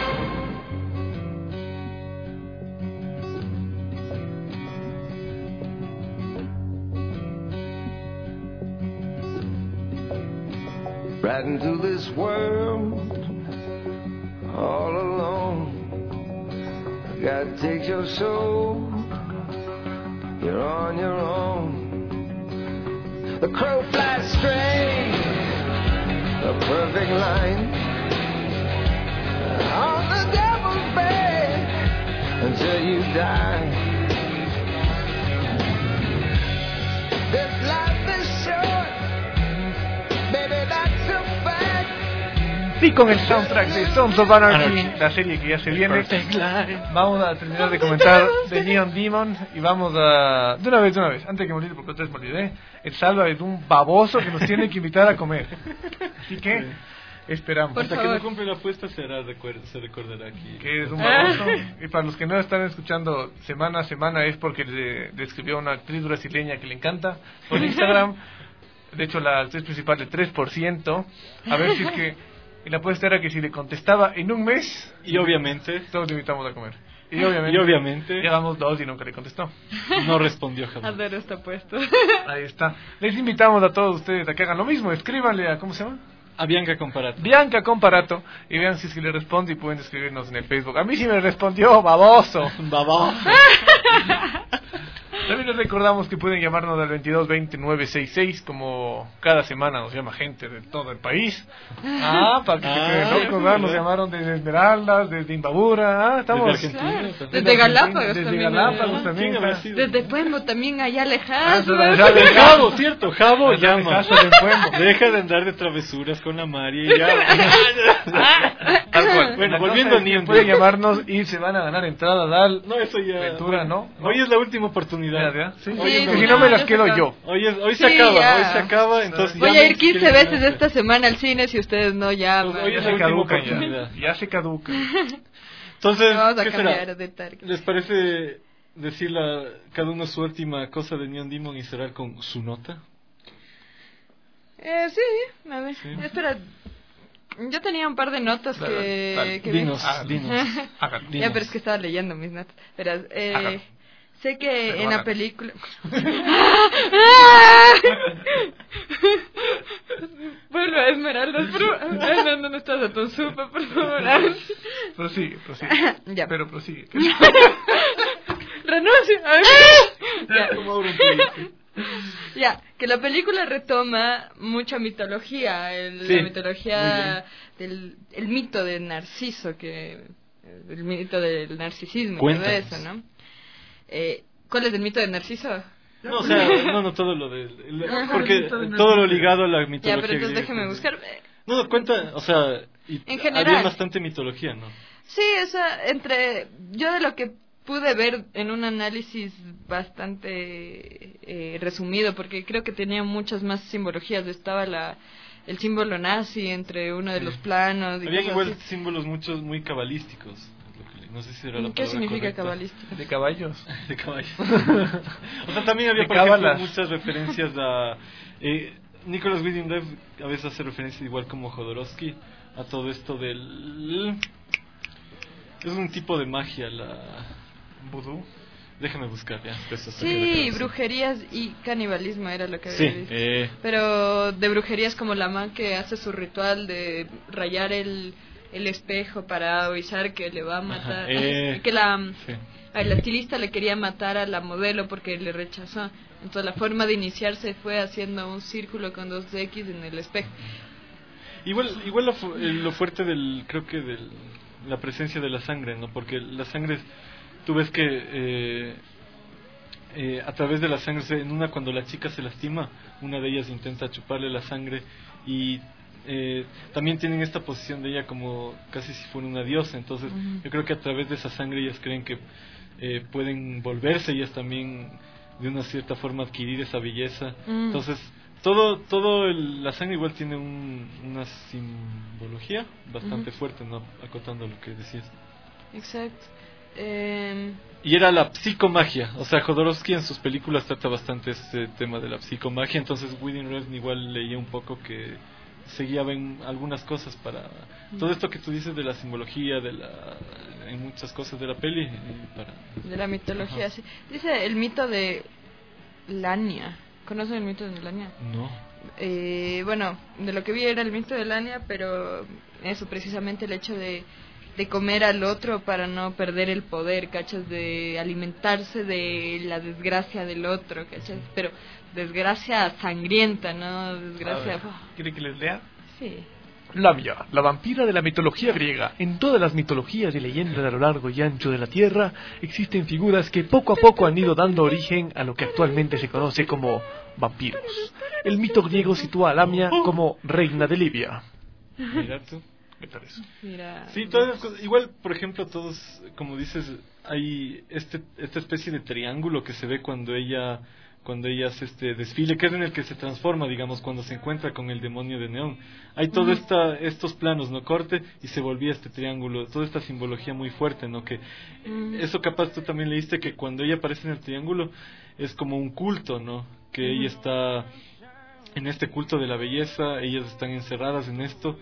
Riding through this world all alone. God takes your soul, you're on your own. The crow flies straight, a perfect line, on the devil's bed until you die. This life is short, baby, that's a fact. Y con el soundtrack de Sons of Anarchy, la serie que ya se viene, vamos a terminar de comentar de Neon Demon y vamos a... De una vez, antes que me olvide, porque otra vez me olvidé, el Salva es un baboso que nos tiene que invitar a comer. Así que esperamos. Hasta que no cumple la apuesta se recordará aquí. Que es un baboso. Y para los que no están escuchando semana a semana es porque le escribió una actriz brasileña que le encanta por Instagram. De hecho, la actriz principal de 3%. A ver si es que... Y la apuesta era que si le contestaba en un mes... Y obviamente... Todos le invitamos a comer. Y obviamente... Llegamos 2 y nunca le contestó. No respondió jamás. A ver, está puesto. Ahí está. Les invitamos a todos ustedes a que hagan lo mismo. Escríbanle a... ¿Cómo se llama? A Bianca Comparato. Bianca Comparato. Y vean si es que le responde y pueden escribirnos en el Facebook. A mí sí me respondió, baboso. Baboso. También les recordamos que pueden llamarnos al 2220-966, como cada semana nos llama gente de todo el país. Para que se queden locos, nos llamaron desde Esmeraldas, desde Imbabura, estamos... Desde Argentina, desde Galápagos desde también. Galápagos también. Desde Puembo también, allá lejano. Javo, cierto, Javo llama. De Deja de andar de travesuras con la Mari y ya. Tal cual. Bueno, volviendo a Neon. Pueden llamarnos y se van a ganar entradas al... No, eso ya... Aventura, ¿no? Hoy es la última oportunidad. Sí, sí, si no me las quedo yo. Hoy se acaba, entonces voy a ir 15 veces esta semana al cine si ustedes no llaman. Hoy es la última oportunidad. Ya se caduca. Entonces, vamos a ¿qué cambiar será? de target. ¿Les parece decir cada uno su última cosa de Neon Demon y cerrar con su nota? Sí, a ver. Sí. Espera, yo tenía un par de notas que dinos. Ya, pero es que estaba leyendo mis notas. Pero, sé que en la película... Vuelve a Esmeraldas, no estás a tu supa, por favor. Prosigue. Ya. Pero prosigue. Renuncio. Ya, que la película retoma mucha mitología, la mitología del el mito de Narciso, el mito del narcisismo y todo eso, ¿no? ¿Cuál es el mito de Narciso? No, o sea, no todo lo de... Porque todo lo ligado a la mitología. Ya, pero entonces déjeme buscar. No, cuenta, o sea, en general, había bastante mitología, ¿no? Sí, o sea, yo de lo que pude ver en un análisis bastante resumido, porque creo que tenía muchas más simbologías. Estaba el símbolo nazi entre uno de los planos. Había igual símbolos muy cabalísticos. No sé si era la ¿Qué significa correcta. De cabalístico? caballos. De caballos. O sea, también había, por ejemplo, muchas referencias a... Nicholas Winding Refn a veces hace referencias igual como Jodorowsky a todo esto del... Es un tipo de magia, la... ¿Vudú? Déjame buscar ya. Sí, brujerías y canibalismo era lo que había dicho. Pero de brujerías como la man que hace su ritual de rayar el espejo para avisar que le va a matar. Que la estilista le quería matar a la modelo porque le rechazó. Entonces la forma de iniciarse fue haciendo un círculo con 2 X en el espejo. Igual lo fuerte creo que la presencia de la sangre, ¿no? Porque la sangre, tú ves que a través de la sangre, cuando la chica se lastima, una de ellas intenta chuparle la sangre y también tienen esta posición de ella como casi si fuera una diosa. Entonces yo creo que a través de esa sangre ellas creen que pueden volverse ellas también de una cierta forma adquirir esa belleza. Entonces la sangre igual tiene una simbología bastante fuerte, ¿no? Acotando lo que decías. Exacto. Y era la psicomagia. O sea, Jodorowsky en sus películas trata bastante este tema de la psicomagia. Entonces Winding Refn igual leía un poco que seguía en algunas cosas para todo esto que tú dices de la simbología en muchas cosas de la peli de la mitología. Sí. Dice el mito de Lania. ¿Conocen el mito de Lania? No. Bueno, de lo que vi era el mito de Lania, pero eso, precisamente el hecho de comer al otro para no perder el poder, ¿cachas? De alimentarse de la desgracia del otro, ¿cachas? Pero desgracia sangrienta, ¿no? Desgracia... ¿Quiere que les lea? Sí. Lamia, la vampira de la mitología griega. En todas las mitologías y leyendas a lo largo y ancho de la tierra existen figuras que poco a poco han ido dando origen a lo que actualmente se conoce como vampiros. El mito griego sitúa a Lamia como reina de Libia. Mira tú. ¿Qué tal eso? Mira, sí, todas las cosas, igual, por ejemplo, todos, como dices, hay esta especie de triángulo que se ve cuando ella hace este desfile, que es en el que se transforma, digamos, cuando se encuentra con el demonio de Neón. Hay todos estos planos, ¿no? Corte, y se volvía este triángulo, toda esta simbología muy fuerte, ¿no? Que eso capaz tú también leíste, que cuando ella aparece en el triángulo es como un culto, ¿no? Que ella está en este culto de la belleza, ellas están encerradas en esto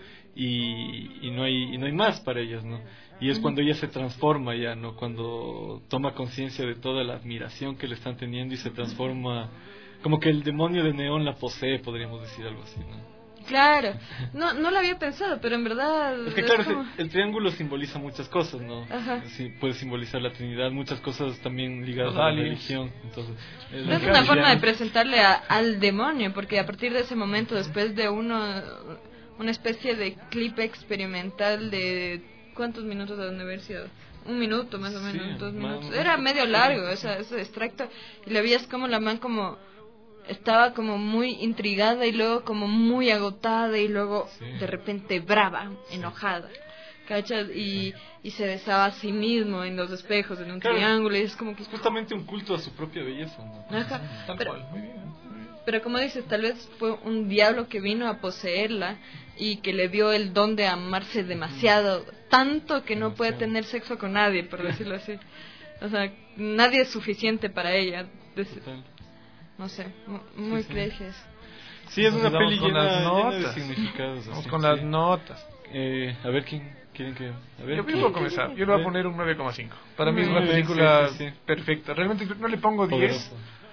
y no hay más para ellas, ¿no? Y es cuando ella se transforma ya, ¿no? Cuando toma conciencia de toda la admiración que le están teniendo y se transforma, como que el demonio de Neón la posee, podríamos decir algo así, ¿no? Claro, no lo había pensado, pero en verdad... Es que claro, el triángulo simboliza muchas cosas, ¿no? Ajá. Sí, puede simbolizar la Trinidad, muchas cosas también ligadas a la religión. Entonces, es una forma de presentarle al demonio, porque a partir de ese momento, después de una especie de clip experimental de... ¿Cuántos minutos deben haber sido? 1 minuto más o menos, sí, 2 minutos. Era medio largo ese extracto. Y le veías como la man como... estaba como muy intrigada y luego como muy agotada y luego de repente brava, enojada, ¿cachas? Y se besaba a sí mismo en los espejos, en un triángulo, y es como que... Es justamente un culto a su propia belleza, ¿no? Ajá. Pero como dices, tal vez fue un diablo que vino a poseerla y que le dio el don de amarse demasiado, tanto que no puede tener sexo con nadie, por decirlo así. O sea, nadie es suficiente para ella. No sé, muy crazy. Sí, es una peli llena de significados. Vamos con las notas. A ver, ¿quieren que...? A ver, yo voy a comenzar. Yo le voy a poner un 9,5. Para mí es una película perfecta. Realmente no le pongo 10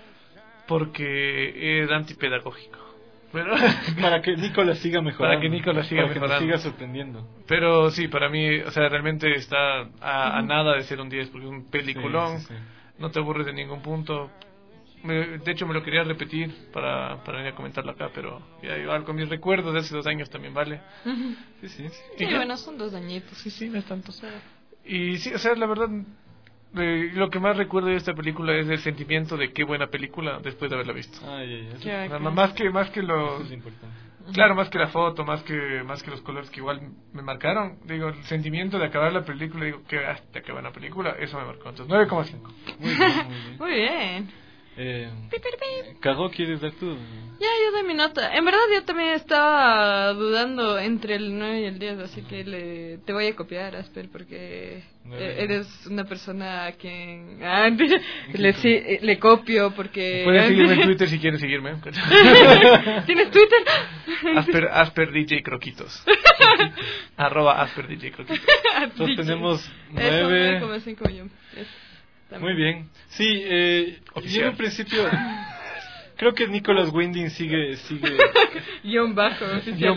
porque es antipedagógico. Pero para que Nicolas siga mejorando. Para que Nicolas siga mejorando. Que nos siga sorprendiendo. Pero sí, para mí, o sea, realmente está a nada de ser un 10 porque es un peliculón. Sí. No te aburres de ningún punto. De hecho, me lo quería repetir para venir a comentarlo acá, pero ya igual con mis recuerdos de hace 2 años también vale. Sí, bueno, son 2 añitos. Sí, no es tanto. Y sí, o sea, la verdad, Lo que más recuerdo de esta película es el sentimiento de qué buena película después de haberla visto. Más que los... Eso es importante. Claro, más que la foto, más que los colores que igual me marcaron. Digo, el sentimiento de acabar la película, digo, que hasta que buena película, eso me marcó. Entonces, 9,5. Muy bien. Muy bien. Cagó, ¿quieres dar tú? Ya, yo doy mi nota. En verdad yo también estaba dudando entre el 9 y el 10, así que te voy a copiar, Asper, porque eres una persona a quien le copio, porque... Puedes seguirme en Twitter si quieres seguirme. ¿Tienes Twitter? Asper DJ Croquitos. @Asper DJ Croquitos. Entonces tenemos 9. 9,5 millones. Muy bien. Sí, yo en un principio creo que Nicholas Winding sigue guión bajo oficial.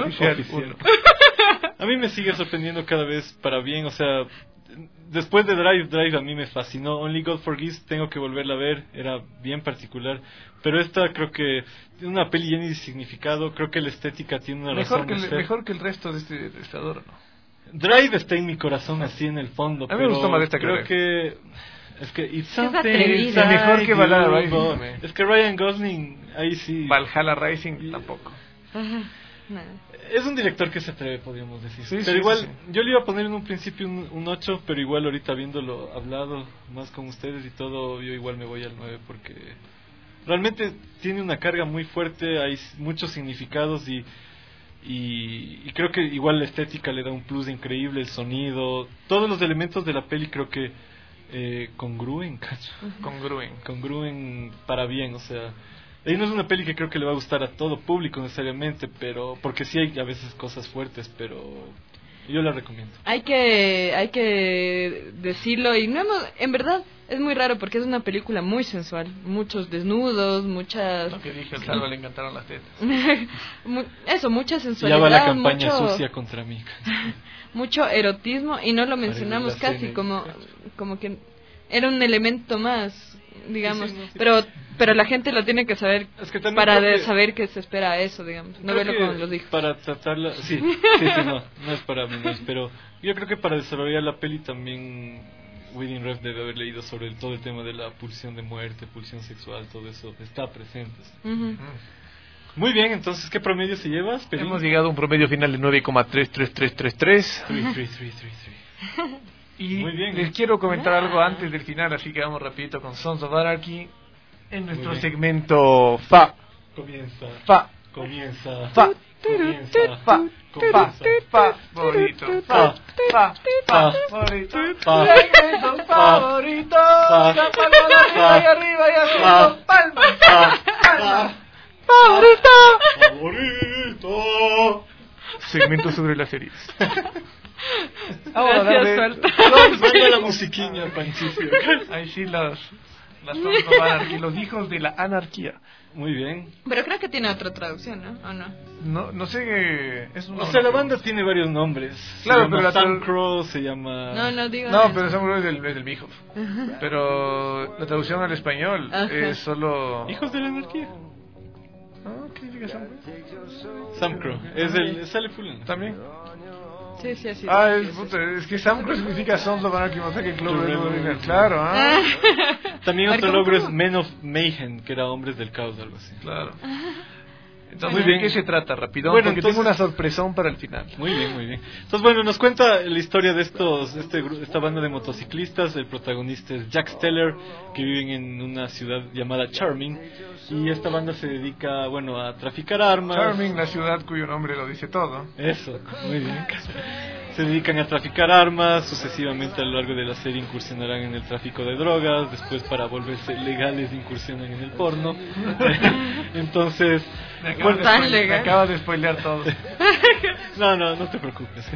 A mí me sigue sorprendiendo cada vez para bien, o sea, después de Drive a mí me fascinó. Only God Forgives tengo que volverla a ver, era bien particular, pero esta creo que es una peli llena de significado, creo que la estética tiene una razón de ser. Mejor que el resto de este adoro, ¿no? Drive está en mi corazón así en el fondo, a mí me gustó más esta, creo que es que It's Something es mejor que Valhalla Rising. Es que Ryan Gosling ahí sí. Valhalla Rising tampoco. Es un director que se atreve, podríamos decir. Sí, pero igual, yo le iba a poner en un principio un 8, pero igual ahorita habiéndolo hablado más con ustedes y todo, yo igual me voy al 9 porque realmente tiene una carga muy fuerte, hay muchos significados y creo que igual la estética le da un plus increíble, el sonido, todos los elementos de la peli creo que congruen para bien, o sea, y no es una peli que creo que le va a gustar a todo público necesariamente, pero porque sí hay a veces cosas fuertes, pero yo la recomiendo. Hay que decirlo, y en verdad es muy raro porque es una película muy sensual, muchos desnudos, muchas... Lo que dije, al Salva le encantaron las tetas. Eso, mucha sensualidad. Ya va la campaña sucia contra mí. Mucho erotismo, y no lo mencionamos casi, como que era un elemento más, digamos, sí, pero la gente lo tiene que saber para saber que se espera eso, digamos, no verlo con los hijos. Para tratarla, sí, no es para menores, pero yo creo que para desarrollar la peli también Winding Refn debe haber leído sobre todo el tema de la pulsión de muerte, pulsión sexual, todo eso está presente. Muy bien, entonces, ¿qué promedio se lleva? Hemos llegado a un promedio final de 9,33333. Y muy bien, les quiero comentar algo antes del final, así que vamos rapidito con Sons of Anarchy en nuestro segmento Fa. Comienza. Fa. Comienza. Fa. Comienza. Fa. Fa. Favorito. Fa. Favorito. Segmento favorito. La palma arriba y haciendo palmas. Palmas. Favorito. Segmento sobre las series. Gracias, falta. Manda la musiquilla, Panchicio. Ahí sí las Sons of Anarchy, los hijos de la anarquía. Muy bien. Pero creo que tiene otra traducción, ¿no? ¿O no? No sé. O sea, la banda tiene varios nombres. Claro, pero Sam Crow se llama. No, digo. No, pero Sam Crow es del Beehoof. Pero la traducción al español es solo. Hijos de la anarquía. ¿Qué diga Sam Crow? Sam Crow. Sale Fulano. ¿También? Sí, así. Es que Sam Crow significa Sons of Anarchy, o sea que Club. Claro, También otro logro es Men of Mayhem, que era Hombres del Caos, algo así. Claro. Entonces, ¿de qué se trata, rápido? Bueno, porque tengo una sorpresón para el final. Muy bien. Entonces, bueno, nos cuenta la historia de esta banda de motociclistas. El protagonista es Jack Steller, que viven en una ciudad llamada Charming. Y esta banda se dedica, a traficar armas. Charming, la ciudad cuyo nombre lo dice todo. Eso, muy bien. Se dedican a traficar armas, sucesivamente a lo largo de la serie incursionarán en el tráfico de drogas, después para volverse legales incursionan en el porno. Entonces, me acabas de spoilear todo. No te preocupes.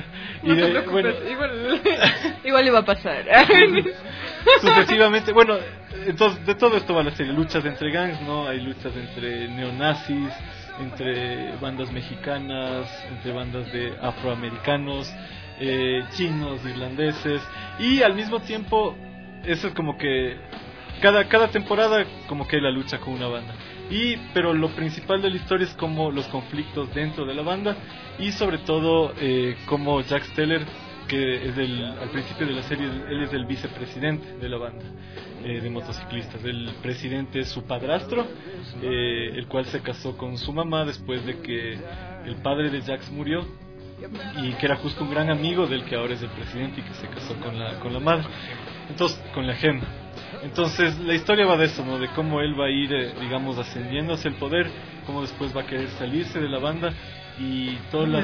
Igual iba a pasar. Sucesivamente, entonces de todo esto va la serie, luchas entre gangs, ¿no? Hay luchas entre neonazis, entre bandas mexicanas, entre bandas de afroamericanos, chinos, irlandeses, y al mismo tiempo eso es como que cada temporada como que hay la lucha con una banda, pero lo principal de la historia es como los conflictos dentro de la banda y sobre todo como Jack Steller porque al principio de la serie él es el vicepresidente de la banda de motociclistas. El presidente es su padrastro, el cual se casó con su mamá después de que el padre de Jax murió, y que era justo un gran amigo del que ahora es el presidente y que se casó con la madre, entonces con la Gem. Entonces la historia va de eso, ¿no? De cómo él va a ir, digamos, ascendiendo hacia el poder, cómo después va a querer salirse de la banda y todos los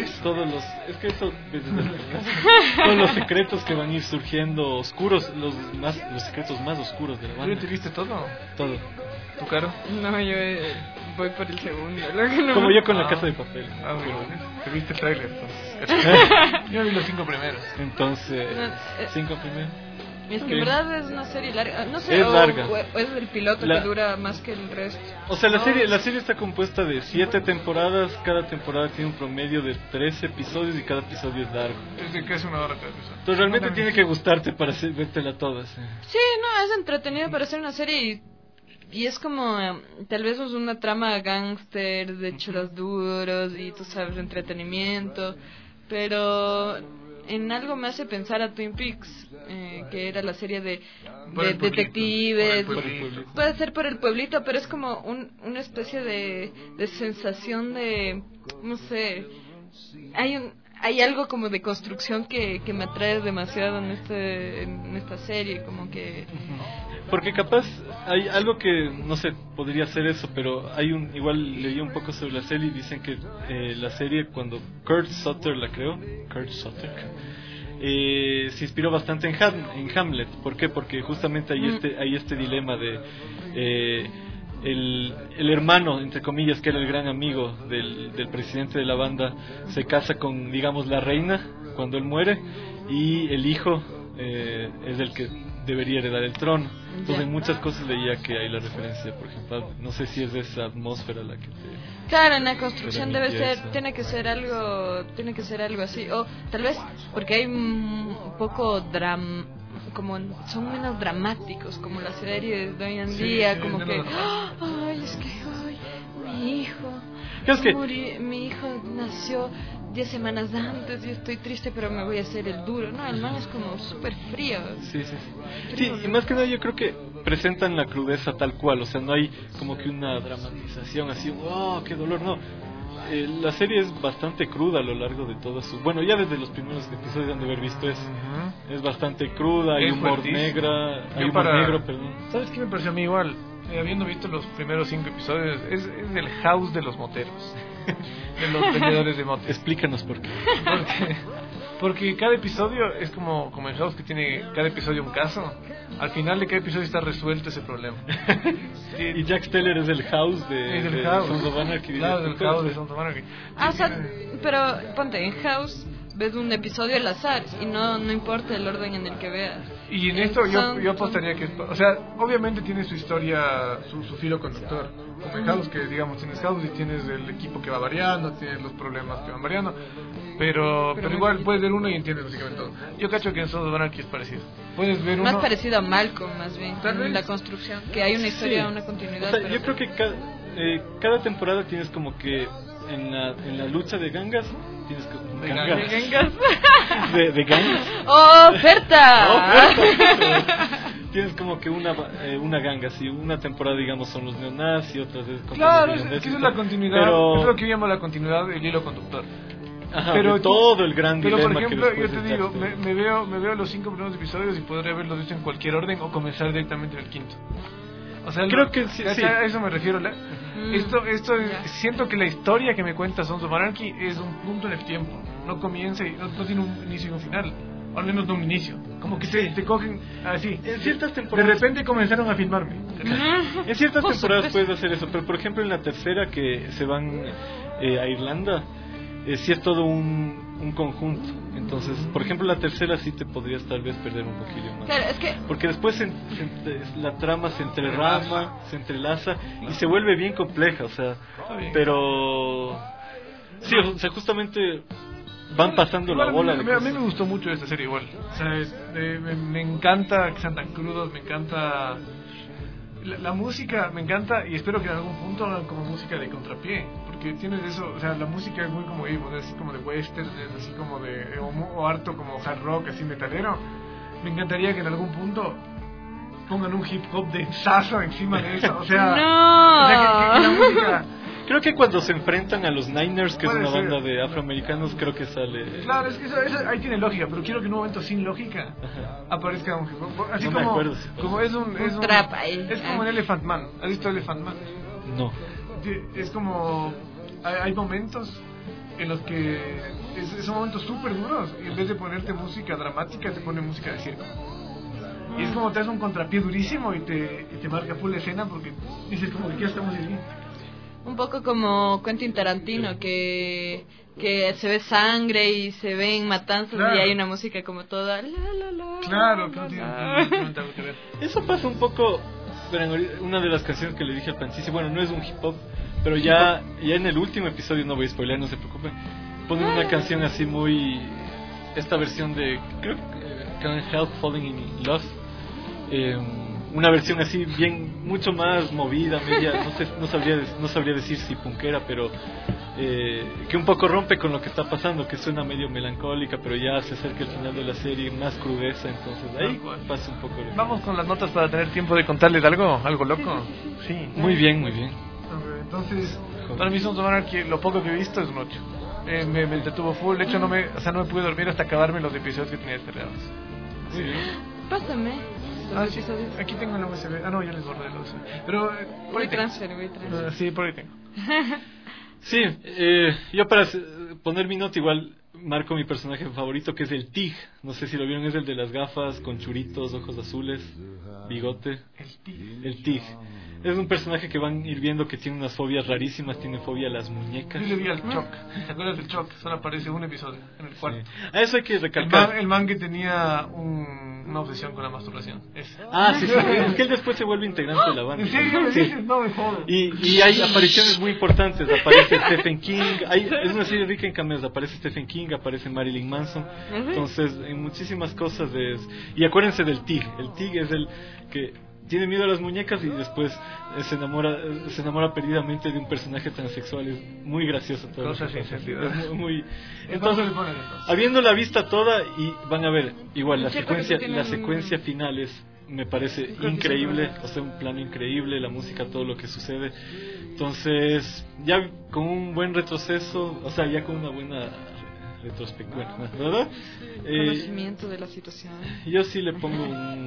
secretos que van a ir surgiendo oscuros, los secretos más oscuros de la banda. ¿Tú te viste todo? Todo. ¿Tu Caro? No, yo voy por el segundo. Como yo con La Casa de Papel. Te viste el trailer, entonces. Yo vi los 5 primeros. Entonces, 5 primeros. Es que en verdad es una serie larga. No sé, es larga. O es el piloto que dura más que el resto. O sea, la serie está compuesta de 7 temporadas. Cada temporada tiene un promedio de 13 episodios y cada episodio es largo. Es de que es 1 hora cada episodio. Entonces realmente tiene que gustarte para vértela todas. Sí, no, es entretenido para hacer una serie y es como, tal vez es una trama gángster de chulos duros y tú sabes, entretenimiento, pero en algo me hace pensar a Twin Peaks, que era la serie de detectives. Puede ser por el pueblito, pero es como una especie de sensación de, no sé, hay algo como de construcción que me atrae demasiado en esta serie, como que... Porque capaz hay algo que, no sé, podría ser eso, pero igual leí un poco sobre la serie y dicen que la serie, cuando Kurt Sutter la creó, se inspiró bastante en Hamlet. ¿Por qué? Porque justamente hay este dilema de el hermano, entre comillas, que era el gran amigo del presidente de la banda, se casa con, digamos, la reina cuando él muere, y el hijo es el que debería heredar el trono. Entonces en muchas cosas leía que hay la referencia, por ejemplo, no sé si es de esa atmósfera la que te... Claro, en la construcción tiene que ser algo así, o tal vez porque hay un poco como son menos dramáticos como las series de hoy en día, como que mi hijo nació 10 semanas antes y estoy triste, pero me voy a hacer el duro. No, el man es como súper frío. Sí, y más que nada yo creo que presentan la crudeza tal cual, o sea, no hay como que una dramatización así, ¡oh, qué dolor! No, la serie es bastante cruda a lo largo de toda su... Bueno, ya desde los primeros episodios han de haber visto eso. Es bastante cruda, hay humor negro, perdón. ¿Sabes qué me pareció a mí igual? Habiendo visto los primeros 5 episodios, es el house de los moteros. De los vendedores de motos. Explícanos por qué. Porque cada episodio es como en House, que tiene cada episodio un caso. Al final de cada episodio está resuelto ese problema. Y Jack Steller es el House de Sons of Anarchy. Claro, el House de Sons of Anarchy. O sea, pero ponte, en House ves un episodio al azar y no importa el orden en el que veas. Y en esto yo apostaría que, o sea, obviamente tiene su historia, su filo conductor. Como en House, que digamos tienes House y tienes el equipo que va variando, tienes los problemas que van variando, pero igual puedes ver uno y entiendes básicamente todo. Yo cacho que en Sons of Anarchy es parecido. Puedes ver más parecido a Malcolm, más bien, en la construcción, que hay una historia, una continuidad. O sea, yo creo que cada temporada tienes como que en la lucha de gangas tienes de gangas. ¡Oferta! Tienes como que una ganga, si una temporada digamos son los neonazis y otras es claro, es que es la continuidad, es lo que llamo la continuidad del hilo conductor. Ajá, pero todo el gran dilema. Pero por ejemplo, que yo te digo, me veo los 5 primeros episodios y podría haberlos visto en cualquier orden o comenzar directamente en el quinto. O sea, creo que sí. A eso me refiero. Esto siento que la historia que me cuenta Sons of Anarchy es un punto en el tiempo. No comienza y no tiene un inicio y un final. O al menos no un inicio. Como que te cogen así. En ciertas temporadas. De repente comenzaron a filmarme. En ciertas temporadas puedes hacer eso. Pero por ejemplo en la tercera que se van a Irlanda, sí es todo un conjunto. Entonces, por ejemplo, la tercera sí te podrías tal vez perder un poquillo más. Claro, es que... Porque después la trama se entrelaza y se vuelve bien compleja, o sea, pero... Sí, o sea, justamente van pasando la bola. A mí me gustó mucho esta serie igual. O sea, me encanta que sean tan crudos, me encanta... La música me encanta y espero que en algún punto hagan como música de contrapié. porque tienes eso, o sea, la música es muy como, es así como de western, es así como de, o harto como hard rock, así metalero. Me encantaría que en algún punto pongan un hip hop de sazo encima de eso, o sea, no. O sea que la música... Creo que cuando se enfrentan a los Niners, que es una ser. banda de afroamericanos, creo que sale... Claro, es que eso ahí tiene lógica, pero quiero que en un momento sin lógica aparezca un hip hop. Así no como, me acuerdo. Como es un trap ahí. Es como en Elephant Man. ¿Has visto Elephant Man? No. Es como... Hay momentos en los que son momentos súper duros y en vez de ponerte música dramática te pone música de circo. Y es como te hace un contrapié durísimo y te marca full escena porque dices como que ya estamos aquí. Un poco como Quentin Tarantino, que se ve sangre y se ven matanzas, claro. Y hay una música como toda... Claro, que no tiene algo que ver. Eso pasa un poco... Una de las canciones que le dije al Panchisi, bueno, no es un hip hop, pero ya en el último episodio, no voy a spoilear, no se preocupen, ponen una canción así muy... Esta versión de... creo que Can't Help Falling in Love. Una versión así bien mucho más movida, media, no sabría decir si punkera, pero que un poco rompe con lo que está pasando, que suena medio melancólica, pero ya se acerca el final de la serie, más crudeza, entonces ahí pasa un poco. Vamos con las notas para tener tiempo de contarles algo loco. Sí. Muy bien. Entonces, para mí Sons of Anarchy, lo poco que he visto es un 8. Me entretuvo full, de hecho no me pude dormir hasta acabarme los episodios que tenía descargados. Muy bien. Pásame. Sí, aquí tengo la USB. No, ya les borré la USB. Pero voy transfer. Sí, por ahí tengo. Sí, yo para poner mi nota igual marco mi personaje favorito, que es el Tig. No sé si lo vieron, es el de las gafas con churitos, ojos azules, bigote. El Tig. Es un personaje que van a ir viendo que tiene unas fobias rarísimas, tiene fobia a las muñecas. Yo le vi al Choc. ¿Te acuerdas del Choc? Solo aparece un episodio en el cuarto. Sí. A eso hay que recalcar. El man que tenía una obsesión con la masturbación. Sí. Es que él después se vuelve integrante de la banda. ¿En serio? Sí. No me jodas. Y hay apariciones muy importantes. Aparece Stephen King. Es una serie rica en cameos. Aparece Stephen King, aparece Marilyn Manson. Entonces, en muchísimas cosas. Y acuérdense del Tig. El Tig es el que tiene miedo a las muñecas y después se enamora perdidamente de un personaje transexual. Es muy gracioso todo. Cosas sin sentido. Entonces, habiendo la vista toda, y van a ver, igual la secuencia final me parece increíble, o sea, un plano increíble, la música, todo lo que sucede. Entonces, ya con un buen retroceso, o sea, ya con una buena retrospectiva, ¿verdad? Conocimiento de la situación. Yo sí le pongo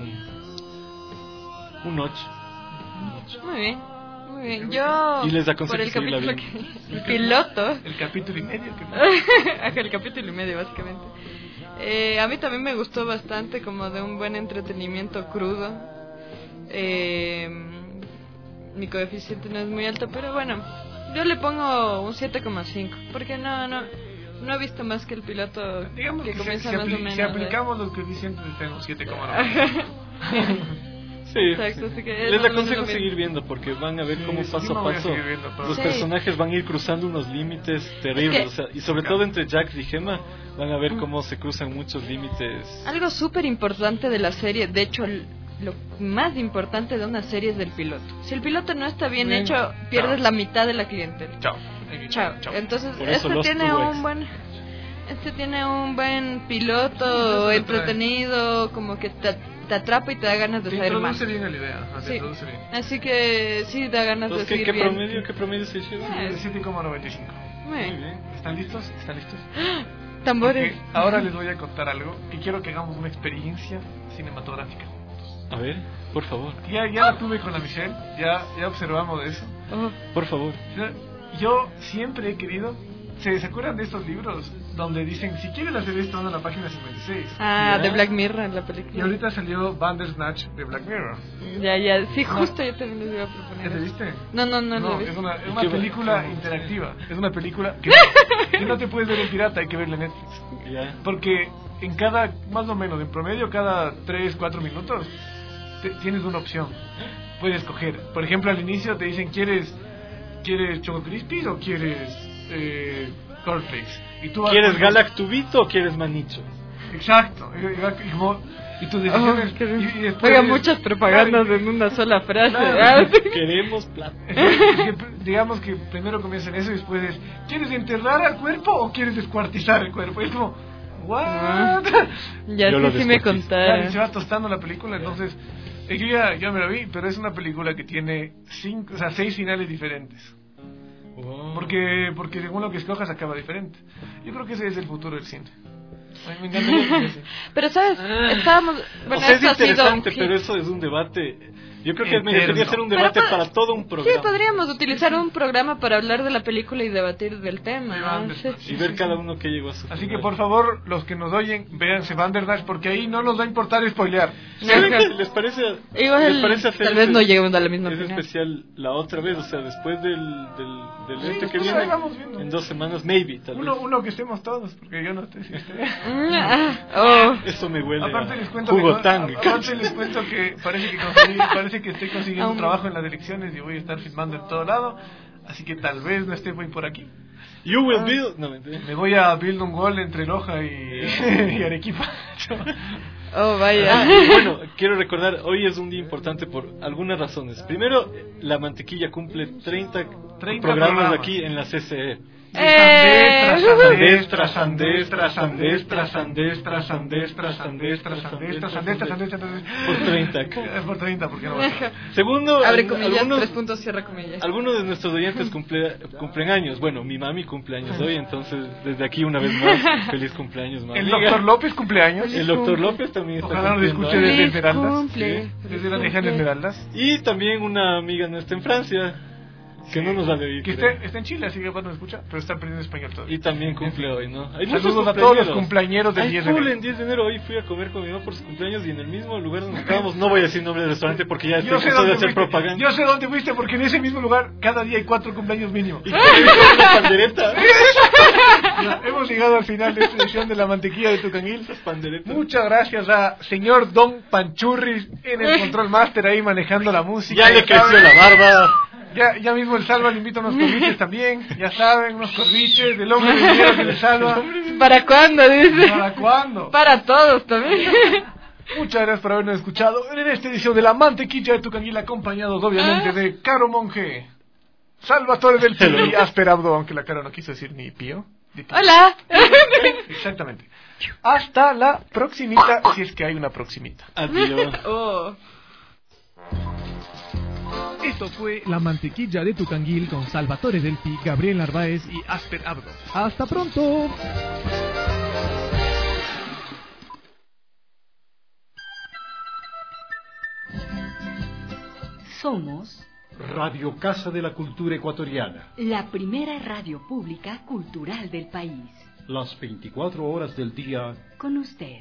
un 8. Muy bien. Yo y les aconsejo por el capítulo el piloto. El capítulo y medio. El capítulo y medio, básicamente. A mí también me gustó bastante, como de un buen entretenimiento crudo. Mi coeficiente no es muy alto, pero bueno, yo le pongo un 7,5, porque no he visto más que el piloto. Digamos que comienza más o menos. Si aplicamos los coeficientes, tengo 7,9. Sí, exacto, así que les aconsejo seguir viendo, porque van a ver cómo paso a paso los personajes van a ir cruzando unos límites terribles, o sea, y sobre todo entre Jax y Gemma van a ver cómo se cruzan muchos límites. Algo súper importante de la serie, de hecho lo más importante de una serie es del piloto. Si el piloto no está bien hecho, pierdes la mitad de la clientela. Chao. Entonces este tiene un buen piloto entretenido, como que te atrapa y te da ganas de saber más. Te introduce bien a la idea. Sí. Así que sí da ganas de seguir bien. ¿Qué promedio se lleva? 7,95. Muy bien. ¿Están listos? Tambores. Porque ahora les voy a contar algo y quiero que hagamos una experiencia cinematográfica. A ver, por favor. Ya la tuve con la Michelle, ya observamos eso. Por favor. Yo siempre he querido... ¿Se acuerdan de estos libros donde dicen, si quieres hacer esto, anda a la página 56? De Black Mirror, en la película. Y ahorita salió Bandersnatch de Black Mirror. Ya. Sí, justo yo también les iba a proponer. ¿Ya te viste? No lo vi. Es una película interactiva. Es una película que no te puedes ver en pirata, hay que verla en Netflix. Porque en más o menos, en promedio, cada 3-4 minutos, tienes una opción. Puedes escoger. Por ejemplo, al inicio te dicen, ¿quieres Choco Crispies o quieres... cornflakes? Y tú ¿Quieres Galactubito o quieres Manicho? Exacto. Y tus decisiones... y después, oiga, muchas propagandas en una sola frase. Claro. Queremos plata. Digamos que primero comienzan eso y después es, ¿quieres enterrar al cuerpo o quieres descuartizar el cuerpo? Y es como, ¿what? Ya sí me contaron. Y se va tostando la película, entonces... yo ya me la vi, pero es una película que tiene 6 finales diferentes. Porque según lo que escojas acaba diferente. Yo creo que ese es el futuro del cine. Ay, me encanta. Pero sabes, estábamos... Bueno, es interesante, pero eso es un debate. Yo creo que merecería ser un debate para todo un programa. Sí, podríamos utilizar un programa para hablar de la película y debatir del tema, ¿no? Y ver cada uno que llegó a su Así que por favor, los que nos oyen, véanse Bandersnatch, porque ahí no nos va a importar spoilear. ¿Les parece hacer tal vez no lleguemos a la misma es opinión. especial la otra vez? O sea, después del sí, este que viene en 2 semanas, maybe, tal vez. Uno que estemos todos, porque yo no estoy. Eso me huele aparte les cuento jugo tang. Aparte les cuento que parece que estoy consiguiendo un trabajo en las elecciones y voy a estar filmando en todo lado, así que tal vez no esté muy por aquí. You will build... No, me voy a build un gol entre Loja y Arequipa. Vaya. Bueno, quiero recordar, hoy es un día importante por algunas razones. Primero, La Mantequilla cumple 30 programas aquí en la CCE. Sandés. Por 30. Por 30, ¿por qué no? Segundo, abre comillas, 3 puntos, cierra comillas. Algunos de nuestros oyentes cumplen años. Bueno, mi mami cumple años hoy, entonces desde aquí una vez más, feliz cumpleaños, mami. ¿El doctor López cumpleaños? El doctor López también está cumpliendo. Ojalá nos escuche desde Esmeraldas. Desde la Legión de Esmeraldas. Y también una amiga nuestra en Francia. Que no nos ha de oír. Que está en Chile, así que no escucha, pero está aprendiendo español todavía. Y también cumple hoy, ¿no? Hay saludos a todos los cumpleañeros del 10 de enero. En 10 de enero hoy fui a comer con mi mamá por su cumpleaños y en el mismo lugar donde estábamos, no voy a decir nombre del restaurante porque ya estoy cansado de hacer propaganda. Yo sé dónde fuiste porque en ese mismo lugar cada día hay 4 cumpleaños mínimo. Y una pandereta. Hemos llegado al final de esta edición de La Mantequilla de Tucanguil. Muchas gracias a señor Don Panchurris en el control master ahí manejando la música. Ya le creció la barba. Ya mismo el Salva le invita unos corviches también, ya saben, unos corviches del hombre de dinero que le salva. ¿Para cuándo? Dice. ¿Para cuándo? Para todos también. Muchas gracias por habernos escuchado en esta edición de La Mantequilla de Tucanguil, acompañados obviamente de Caro Monge, Salvatore del Pío y Asper Abdo, aunque la Caro no quiso decir ni Pío. Hola. Exactamente. Hasta la proximita, si es que hay una proximita. Adiós. Esto fue La Mantequilla de Tucanguil con Salvatore Delpi, Gabriel Narváez y Asper Abdo. ¡Hasta pronto! Somos Radio Casa de la Cultura Ecuatoriana, la primera radio pública cultural del país. Las 24 horas del día con usted.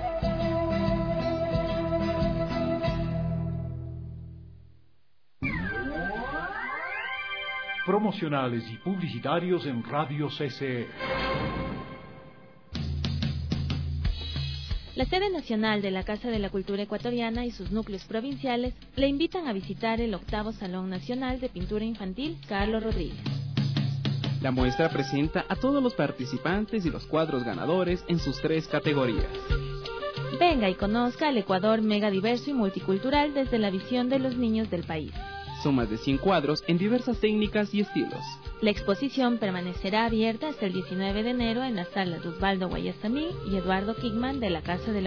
Promocionales y publicitarios en Radio CCE. La sede nacional de la Casa de la Cultura Ecuatoriana y sus núcleos provinciales le invitan a visitar el 8º Salón Nacional de Pintura Infantil Carlos Rodríguez. La muestra presenta a todos los participantes y los cuadros ganadores en sus 3 categorías. Venga y conozca el Ecuador mega diverso y multicultural desde la visión de los niños del país. Son más de 100 cuadros en diversas técnicas y estilos. La exposición permanecerá abierta hasta el 19 de enero en las salas de Osvaldo Guayasamín y Eduardo Kigman de la Casa de la